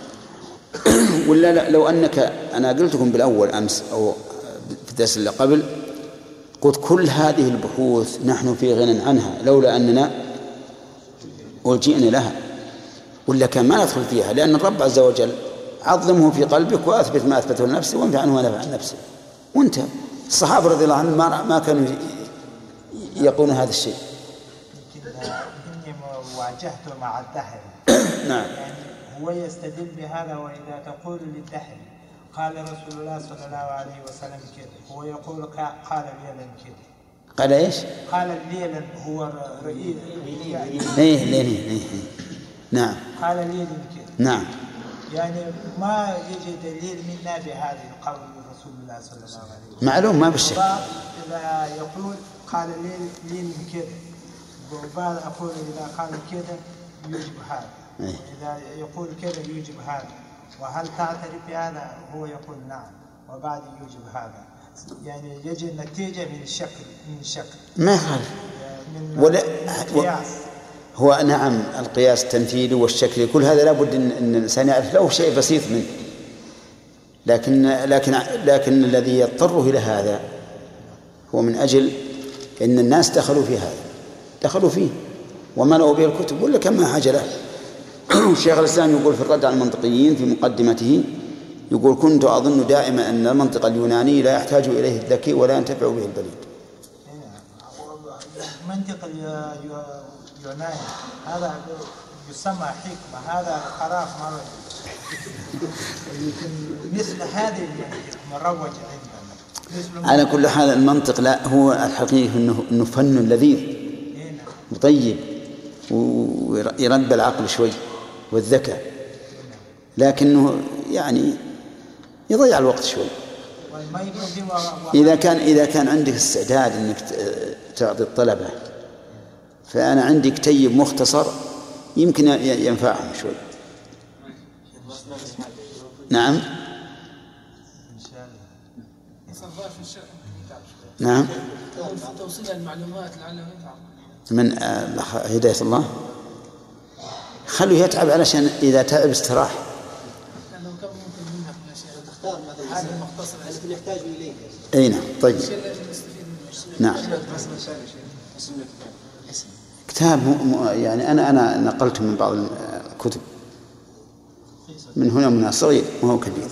ولا لو أنك، أنا قلتكم بالأول أمس أو في الدرس اللي قبل، قلت كل هذه البحوث نحن في غنى عنها لولا أننا ألجئنا لها، ولا كان ما ندخل فيها، لأن الرب عز وجل عظمه في قلبك وأثبت ما أثبته لنفسه وانفع عنه ما نفع عن نفسه. وانت الصحابة رضي الله عنهم ما كانوا يقولون هذا الشيء. إني واجهته مع الدهر. نعم. يعني هو يستدل بهذا، وإذا تقول للدهر قال رسول الله صلى الله عليه وسلم كذا، هو يقول قال ليلا كذا. قال إيش؟ قال ليلا هو رئيس. إيه. نعم. قال ليلا كذا. نعم. يعني ما يجي دليل منا بهذا القول رسول الله صلى الله عليه وسلم. معلوم ما بالشك. إذا يقول قال ليلا كذا، وبعض أقول إذا قال كذا يوجب هذا، إذا يقول كذا يوجب هذا، وهل تعترف بهذا؟ هو يقول نعم، وبعد يوجب هذا. يعني يجي النتيجة من شكل ما يخالف من القياس. هو نعم القياس التمثيلي والشكل كل هذا لابد أن الإنسان يعرف له شيء بسيط منه، لكن الذي يضطره إلى هذا هو من أجل أن الناس دخلوا فيه وملأوا به الكتب، ولا كم ما حاجة له. الشيخ الإسلام يقول في الرد على المنطقيين في مقدمته، يقول كنت أظن دائما أن المنطق اليوناني لا يحتاج إليه الذكي ولا ينتفع به البليد. منطق اليوناني هذا يسمى حكمة، هذا خلاص مرة مثل هذه مروج عندنا. على كل حال المنطق لا، هو الحقيقة أنه فن لذيذ مطيب ويرد العقل شوي والذكاء، لكنه يعني يضيع الوقت شوي. إذا كان عندك استعداد أنك تعطي الطلبة، فأنا عندي كتيب مختصر يمكن ينفعهم شوي. نعم. نعم. توصيل المعلومات لعله يتعب. من هداية الله خلوا يتعب علشان إذا تعب استراح. لأنه كم ممكن منها يا شيخ تختار مثلا هذا المختصر الذي يحتاج إليه. أي نعم. طيب. نعم. كتاب يعني أنا نقلت من بعض الكتب من هنا ومن صغير ما هو كبير.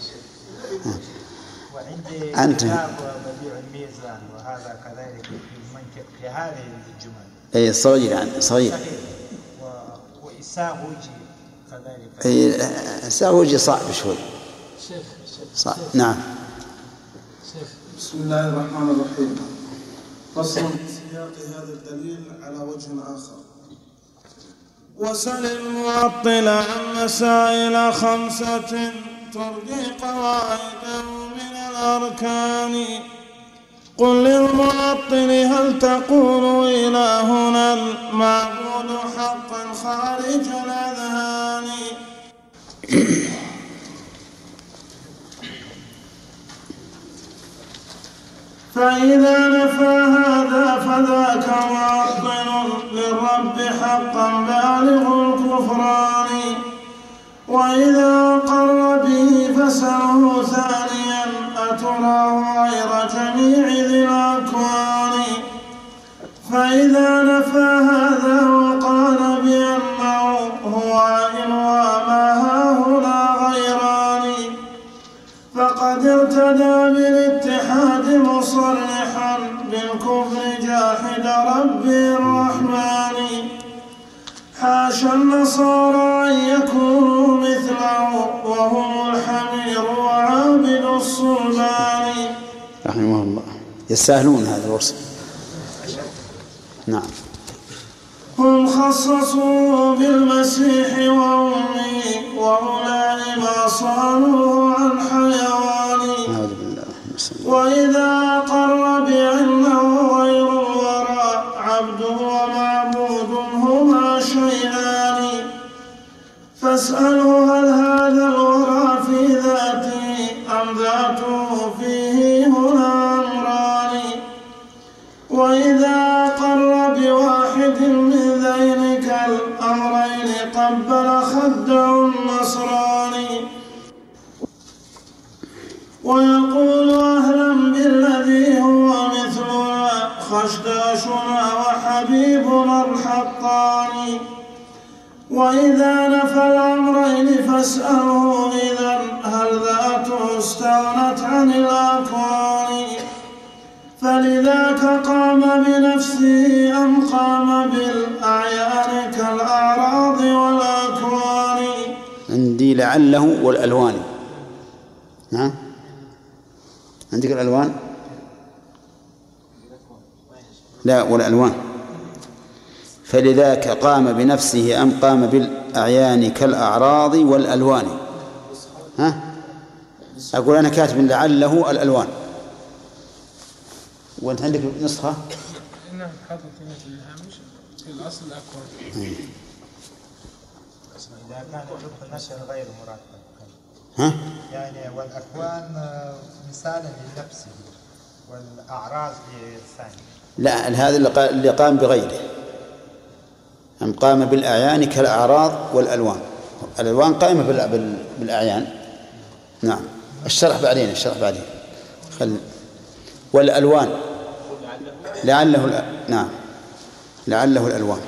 وعندي أنت كتاب بديع الميزان، وهذا كذلك في المنطق في هذه الجمل. أي صغير يعني صغير. وإساغوجي كذلك. أي إساغوجي صعب شوي. صعب. نعم. بسم الله الرحمن الرحيم. فصل في سياق هذا الدليل على وجه آخر. وسل المعطل عن مسائل 5 ترجي قواعده من الأركان. قل للمعطل هل تقول إلهنا المعبود حقا خارج الأذهان. فإذا نفى هذا فذاك معطل للرب حقا بالغ الكفران. وإذا أقر به فسره ثانيا أتراه غير جميع ذي الأكوان. فإذا نفى هذا وقال بأنه هو إن وما هاهنا غيران فقد ارتدى بالاتحاد مصرحا بالكفر جاحد ربي الرحمن. حاشا النصارى أن يكونوا مثله وهم الحمير وعابد الصلبان. رحمه الله. يستاهلون هذا الوصف. نعم. هم خصصوا بالمسيح وأمه وأولئك ما صانوه عن حيوان. وإذا أقر بأنه غير الورى عبد ومعبود هما شيئان. فاسأله هل هذا الورى في ذاته أم ذاته فيه هنا أمران. وإذا أقر بواحد من ذلك الأمرين قبل خده النصراني ويقول أهلا بالذي هو مثلنا خشداشنا وحبيبنا الحقاني وإذا نفى الأمرين فاسأله إذن هل ذاته استغنت عن الأكوان فلذاك قام بنفسه أم قام بالأعيان كالأعراض والأكوان. عندي لعله والألوان. نعم عندك الألوان؟ لا والألوان. فلذاك قام بنفسه أم قام بالأعيان كالأعراض والألوان. ها؟ أقول أنا كاتب لعله الألوان. وأنت عندك نسخة؟ نعم حاطط هنا في الهامش في الأصل الأكوان. إذا كان حكم نشر غير مرتب. ها؟ يعني والأكوان مثالا لنفسه والأعراض للثاني. لا هذا اللي قام بغيره. أم قام بالأعيان كالأعراض والألوان. الألوان قائمة بالأعيان. نعم الشرح بعدين والألوان لعله نعم لعله الألوان.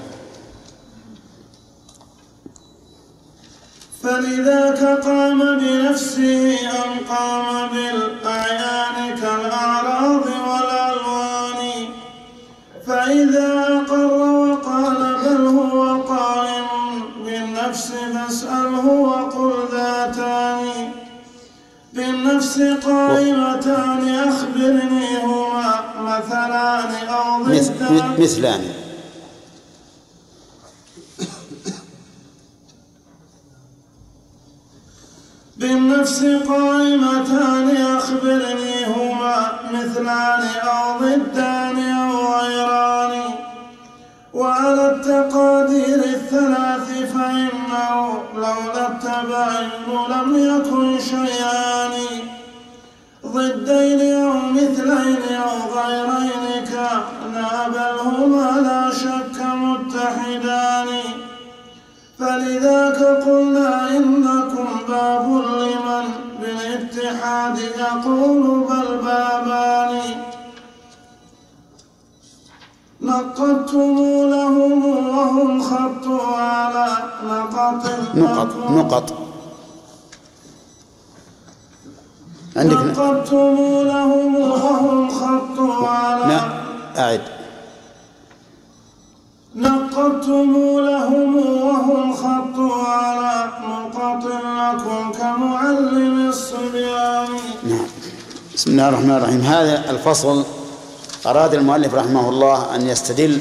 فلذاك قام بنفسه أم قام بالأعيان كالأعراض والألوان فإذا أقر وقال بل هو قائم بالنفس فاسأله وقل ذاتان بالنفس قائمتان أخبرني هما مثلان أو ضدان مثلان. بالنفس قائمتان أخبرني هما مثلان أو ضدان أو غيران وعلى التقادير الثلاث فإنه لولا التباين لم يكن شيئان ضدين أو مثلين أو غيرين كانا بل هما لا شك متحدان فلذاك قلنا إنكم باب لمن بالاتحاد يقول بل بابان نقضتم لهم وهم خطوا على نقط عندك نقضتم لهم وهم خطوا على أعد نقضتم لهم وهم خطوا على نقط لكم كمعلم الصبيان. نعم. بسم الله الرحمن الرحيم. هذا الفصل أراد المؤلف رحمه الله أن يستدل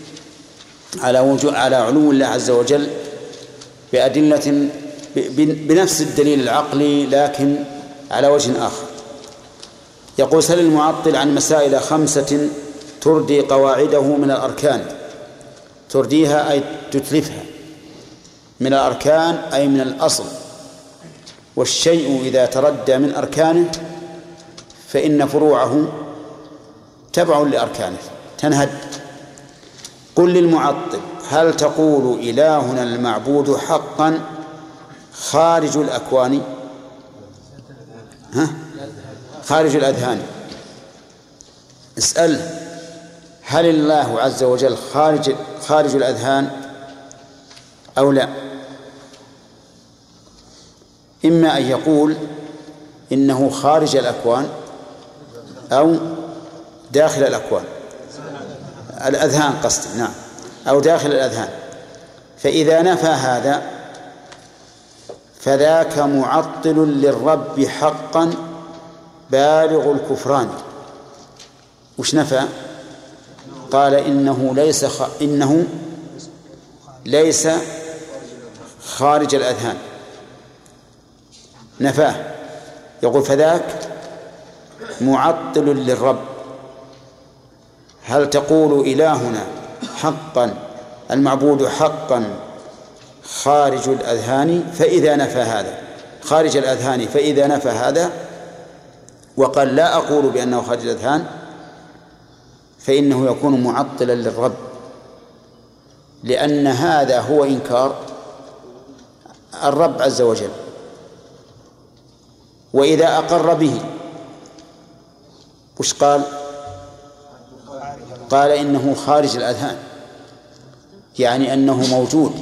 على علو الله عز وجل بأدلة بنفس الدليل العقلي لكن على وجه آخر. يقول سل المعطل عن مسائل 5 تردي قواعده من الأركان. ترديها أي تتلفها من الأركان أي من الأصل. والشيء إذا تردى من أركانه فإن فروعه تبع لأركانه تنهد. قل للمعطل هل تقول إلهنا المعبود حقا خارج الأكوان؟ خارج الأذهان. اسأل هل الله عز وجل خارج الأذهان أو لا؟ إما أن يقول إنه خارج الأكوان أو داخل الأكوان الأذهان قصدي. نعم أو داخل الأذهان. فإذا نفى هذا فذاك معطل للرب حقا بالغ الكفران. وش نفى؟ قال إنه ليس خارج الأذهان. نفاه. يقول فذاك معطل للرب. هل تقول إلهنا حقا المعبود حقا خارج الأذهان فإذا نفى هذا خارج الأذهان فإذا نفى هذا وقال لا أقول بأنه خارج الأذهان فإنه يكون معطلا للرب لأن هذا هو إنكار الرب عز وجل. وإذا أقر به وش قال؟ قال إنه خارج الأذهان، يعني أنه موجود.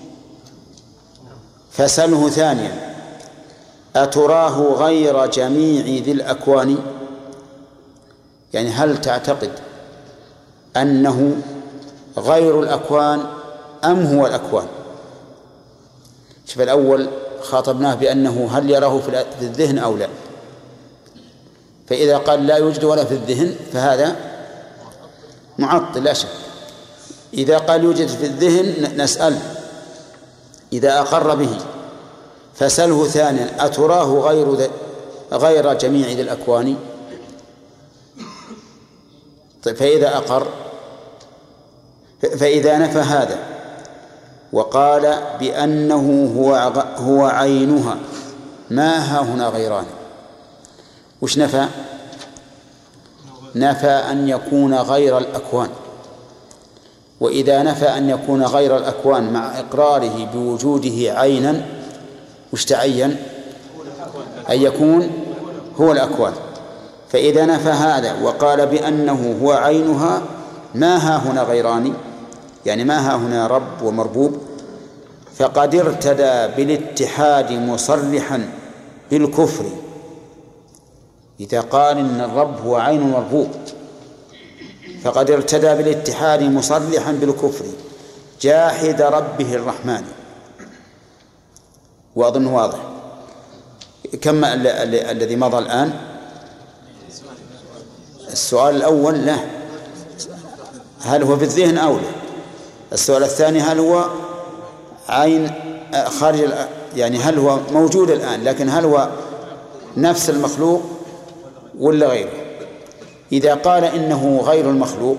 فسأله ثانيا: أتراه غير جميع ذي الأكوان؟ يعني هل تعتقد أنه غير الأكوان أم هو الأكوان؟ شوف، الأول خاطبناه بأنه هل يراه في الذهن أو لا، فإذا قال لا يوجد ولا في الذهن فهذا معطل لا شك. إذا قال يوجد في الذهن نسأل، إذا أقر به فسأله ثانيا: أتراه غير جميع ذي الأكوان؟ طيب، فإذا أقر، فإذا نفى هذا وقال بأنه هو عينها ما ها هنا غيران، وش نفى؟ نفى أن يكون غير الأكوان. وإذا نفى أن يكون غير الأكوان مع إقراره بوجوده عينا، وش تعين؟ أن يكون هو الأكوان. فإذا نفى هذا وقال بأنه هو عينها ما ها هنا غيران، يعني ما ها هنا رب ومربوب، فقد ارتدى بالاتحاد مصرحا بالكفر. إذا قال إن الرب هو عين المربوب فقد ارتدى بالاتحاد مصرحا بالكفر جاحد ربه الرحمن. وأظن واضح. كم الذي مضى الآن؟ السؤال الأول لا، هل هو في الذهن أو لا؟ السؤال الثاني هل هو عين خارج، يعني هل هو موجود الآن لكن هل هو نفس المخلوق ولا غيره؟ إذا قال إنه غير المخلوق،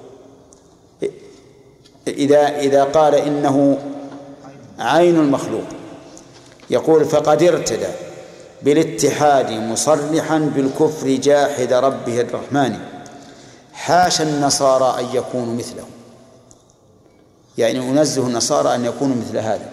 إذا قال إنه عين المخلوق يقول فقد ارتدى بالاتحاد مصرحا بالكفر جاحد ربه الرحمن. حاشا النصارى أن يكونوا مثله، يعني أنزه النصارى أن يكونوا مثل هذا.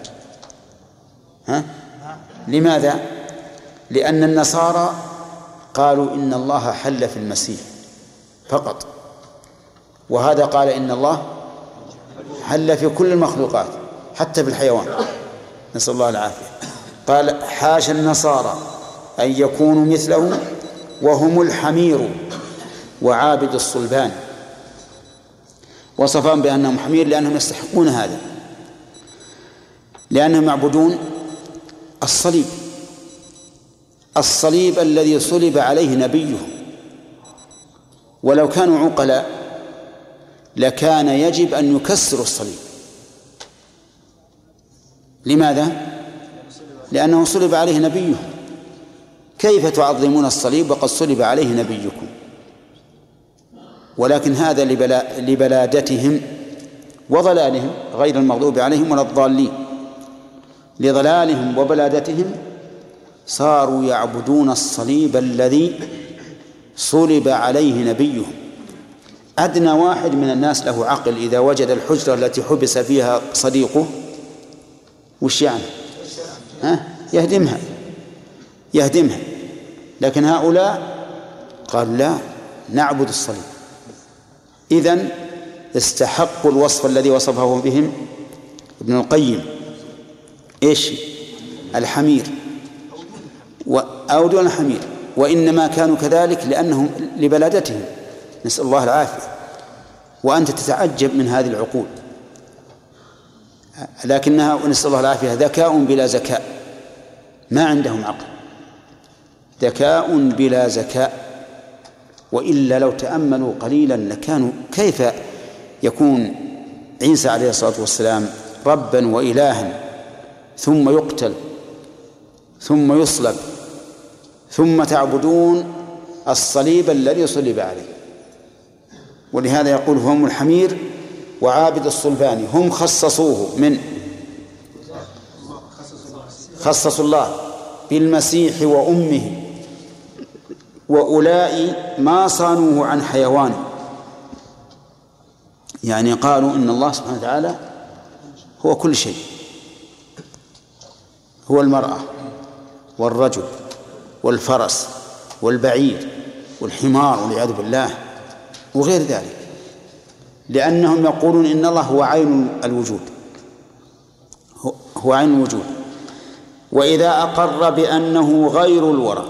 لماذا؟ لأن النصارى قالوا إن الله حل في المسيح فقط، وهذا قال إن الله حل في كل المخلوقات حتى في الحيوان، نسأل الله العافية. قال حاشا النصارى أن يكونوا مثله وهم الحمير وعابد الصلبان. وصفهم بأنهم حمير لأنهم يستحقون هذا، لأنهم يعبدون الصليب الذي صلب عليه نبيهم. ولو كانوا عقلاء لكان يجب أن يكسروا الصليب. لماذا؟ لأنه صلب عليه نبيهم. كيف تعظمون الصليب وقد صلب عليه نبيكم؟ ولكن هذا لبلادتهم وضلالهم، غير المغضوب عليهم ولا الضالين. لضلالهم وبلادتهم صاروا يعبدون الصليب الذي صلب عليه نبيهم. أدنى واحد من الناس له عقل إذا وجد الحجرة التي حبس فيها صديقه وش يعني؟ يهدمها. لكن هؤلاء قال لا، نعبد الصليب. إذن استحقوا الوصف الذي وصفه بهم ابن القيم، إيش؟ الحمير أو دون الحمير. وإنما كانوا كذلك لأنهم لبلادتهم، نسأل الله العافية. وأنت تتعجب من هذه العقول، لكنها نسأل الله العافية ذكاء بلا ذكاء، ما عندهم عقل، ذكاء بلا ذكاء. وإلا لو تأملوا قليلا لكانوا كيف يكون عيسى عليه الصلاة والسلام ربا وإلها ثم يقتل ثم يصلب ثم تعبدون الصليب الذي صلب عليه. ولهذا يقول هم الحمير وعابد الصلبان. هم خصصوه خصصوا الله بالمسيح وأمه، وأولئك ما صانوه عن حيوان. يعني قالوا إن الله سبحانه وتعالى هو كل شيء، هو المرأة والرجل والفرس والبعير والحمار والعياذ بالله وغير ذلك، لأنهم يقولون إن الله هو عين الوجود، هو عين الوجود. وإذا أقر بأنه غير الورى،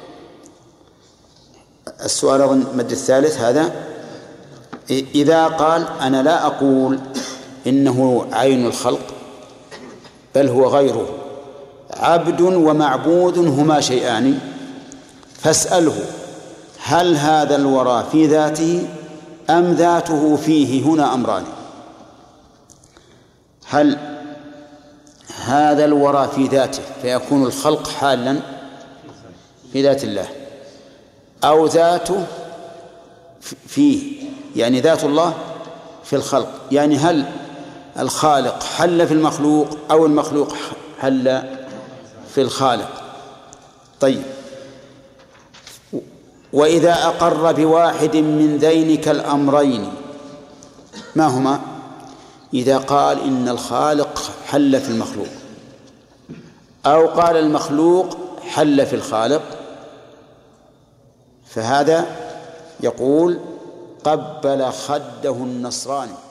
السؤال أظن مد الثالث هذا، إذا قال أنا لا أقول إنه عين الخلق بل هو غيره، عبد ومعبود هما شيئان، فاسأله هل هذا الورى في ذاته أم ذاته فيه؟ هنا أمران، هل هذا الورى في ذاته فيكون الخلق حالا في ذات الله، أو ذاته فيه يعني ذات الله في الخلق، يعني هل الخالق حل في المخلوق أو المخلوق حل في الخالق. طيب، وإذا أقر بواحد من ذينك الأمرين ما هما؟ إذا قال إن الخالق حل في المخلوق أو قال المخلوق حل في الخالق، فهذا يقول قبل خده النصراني.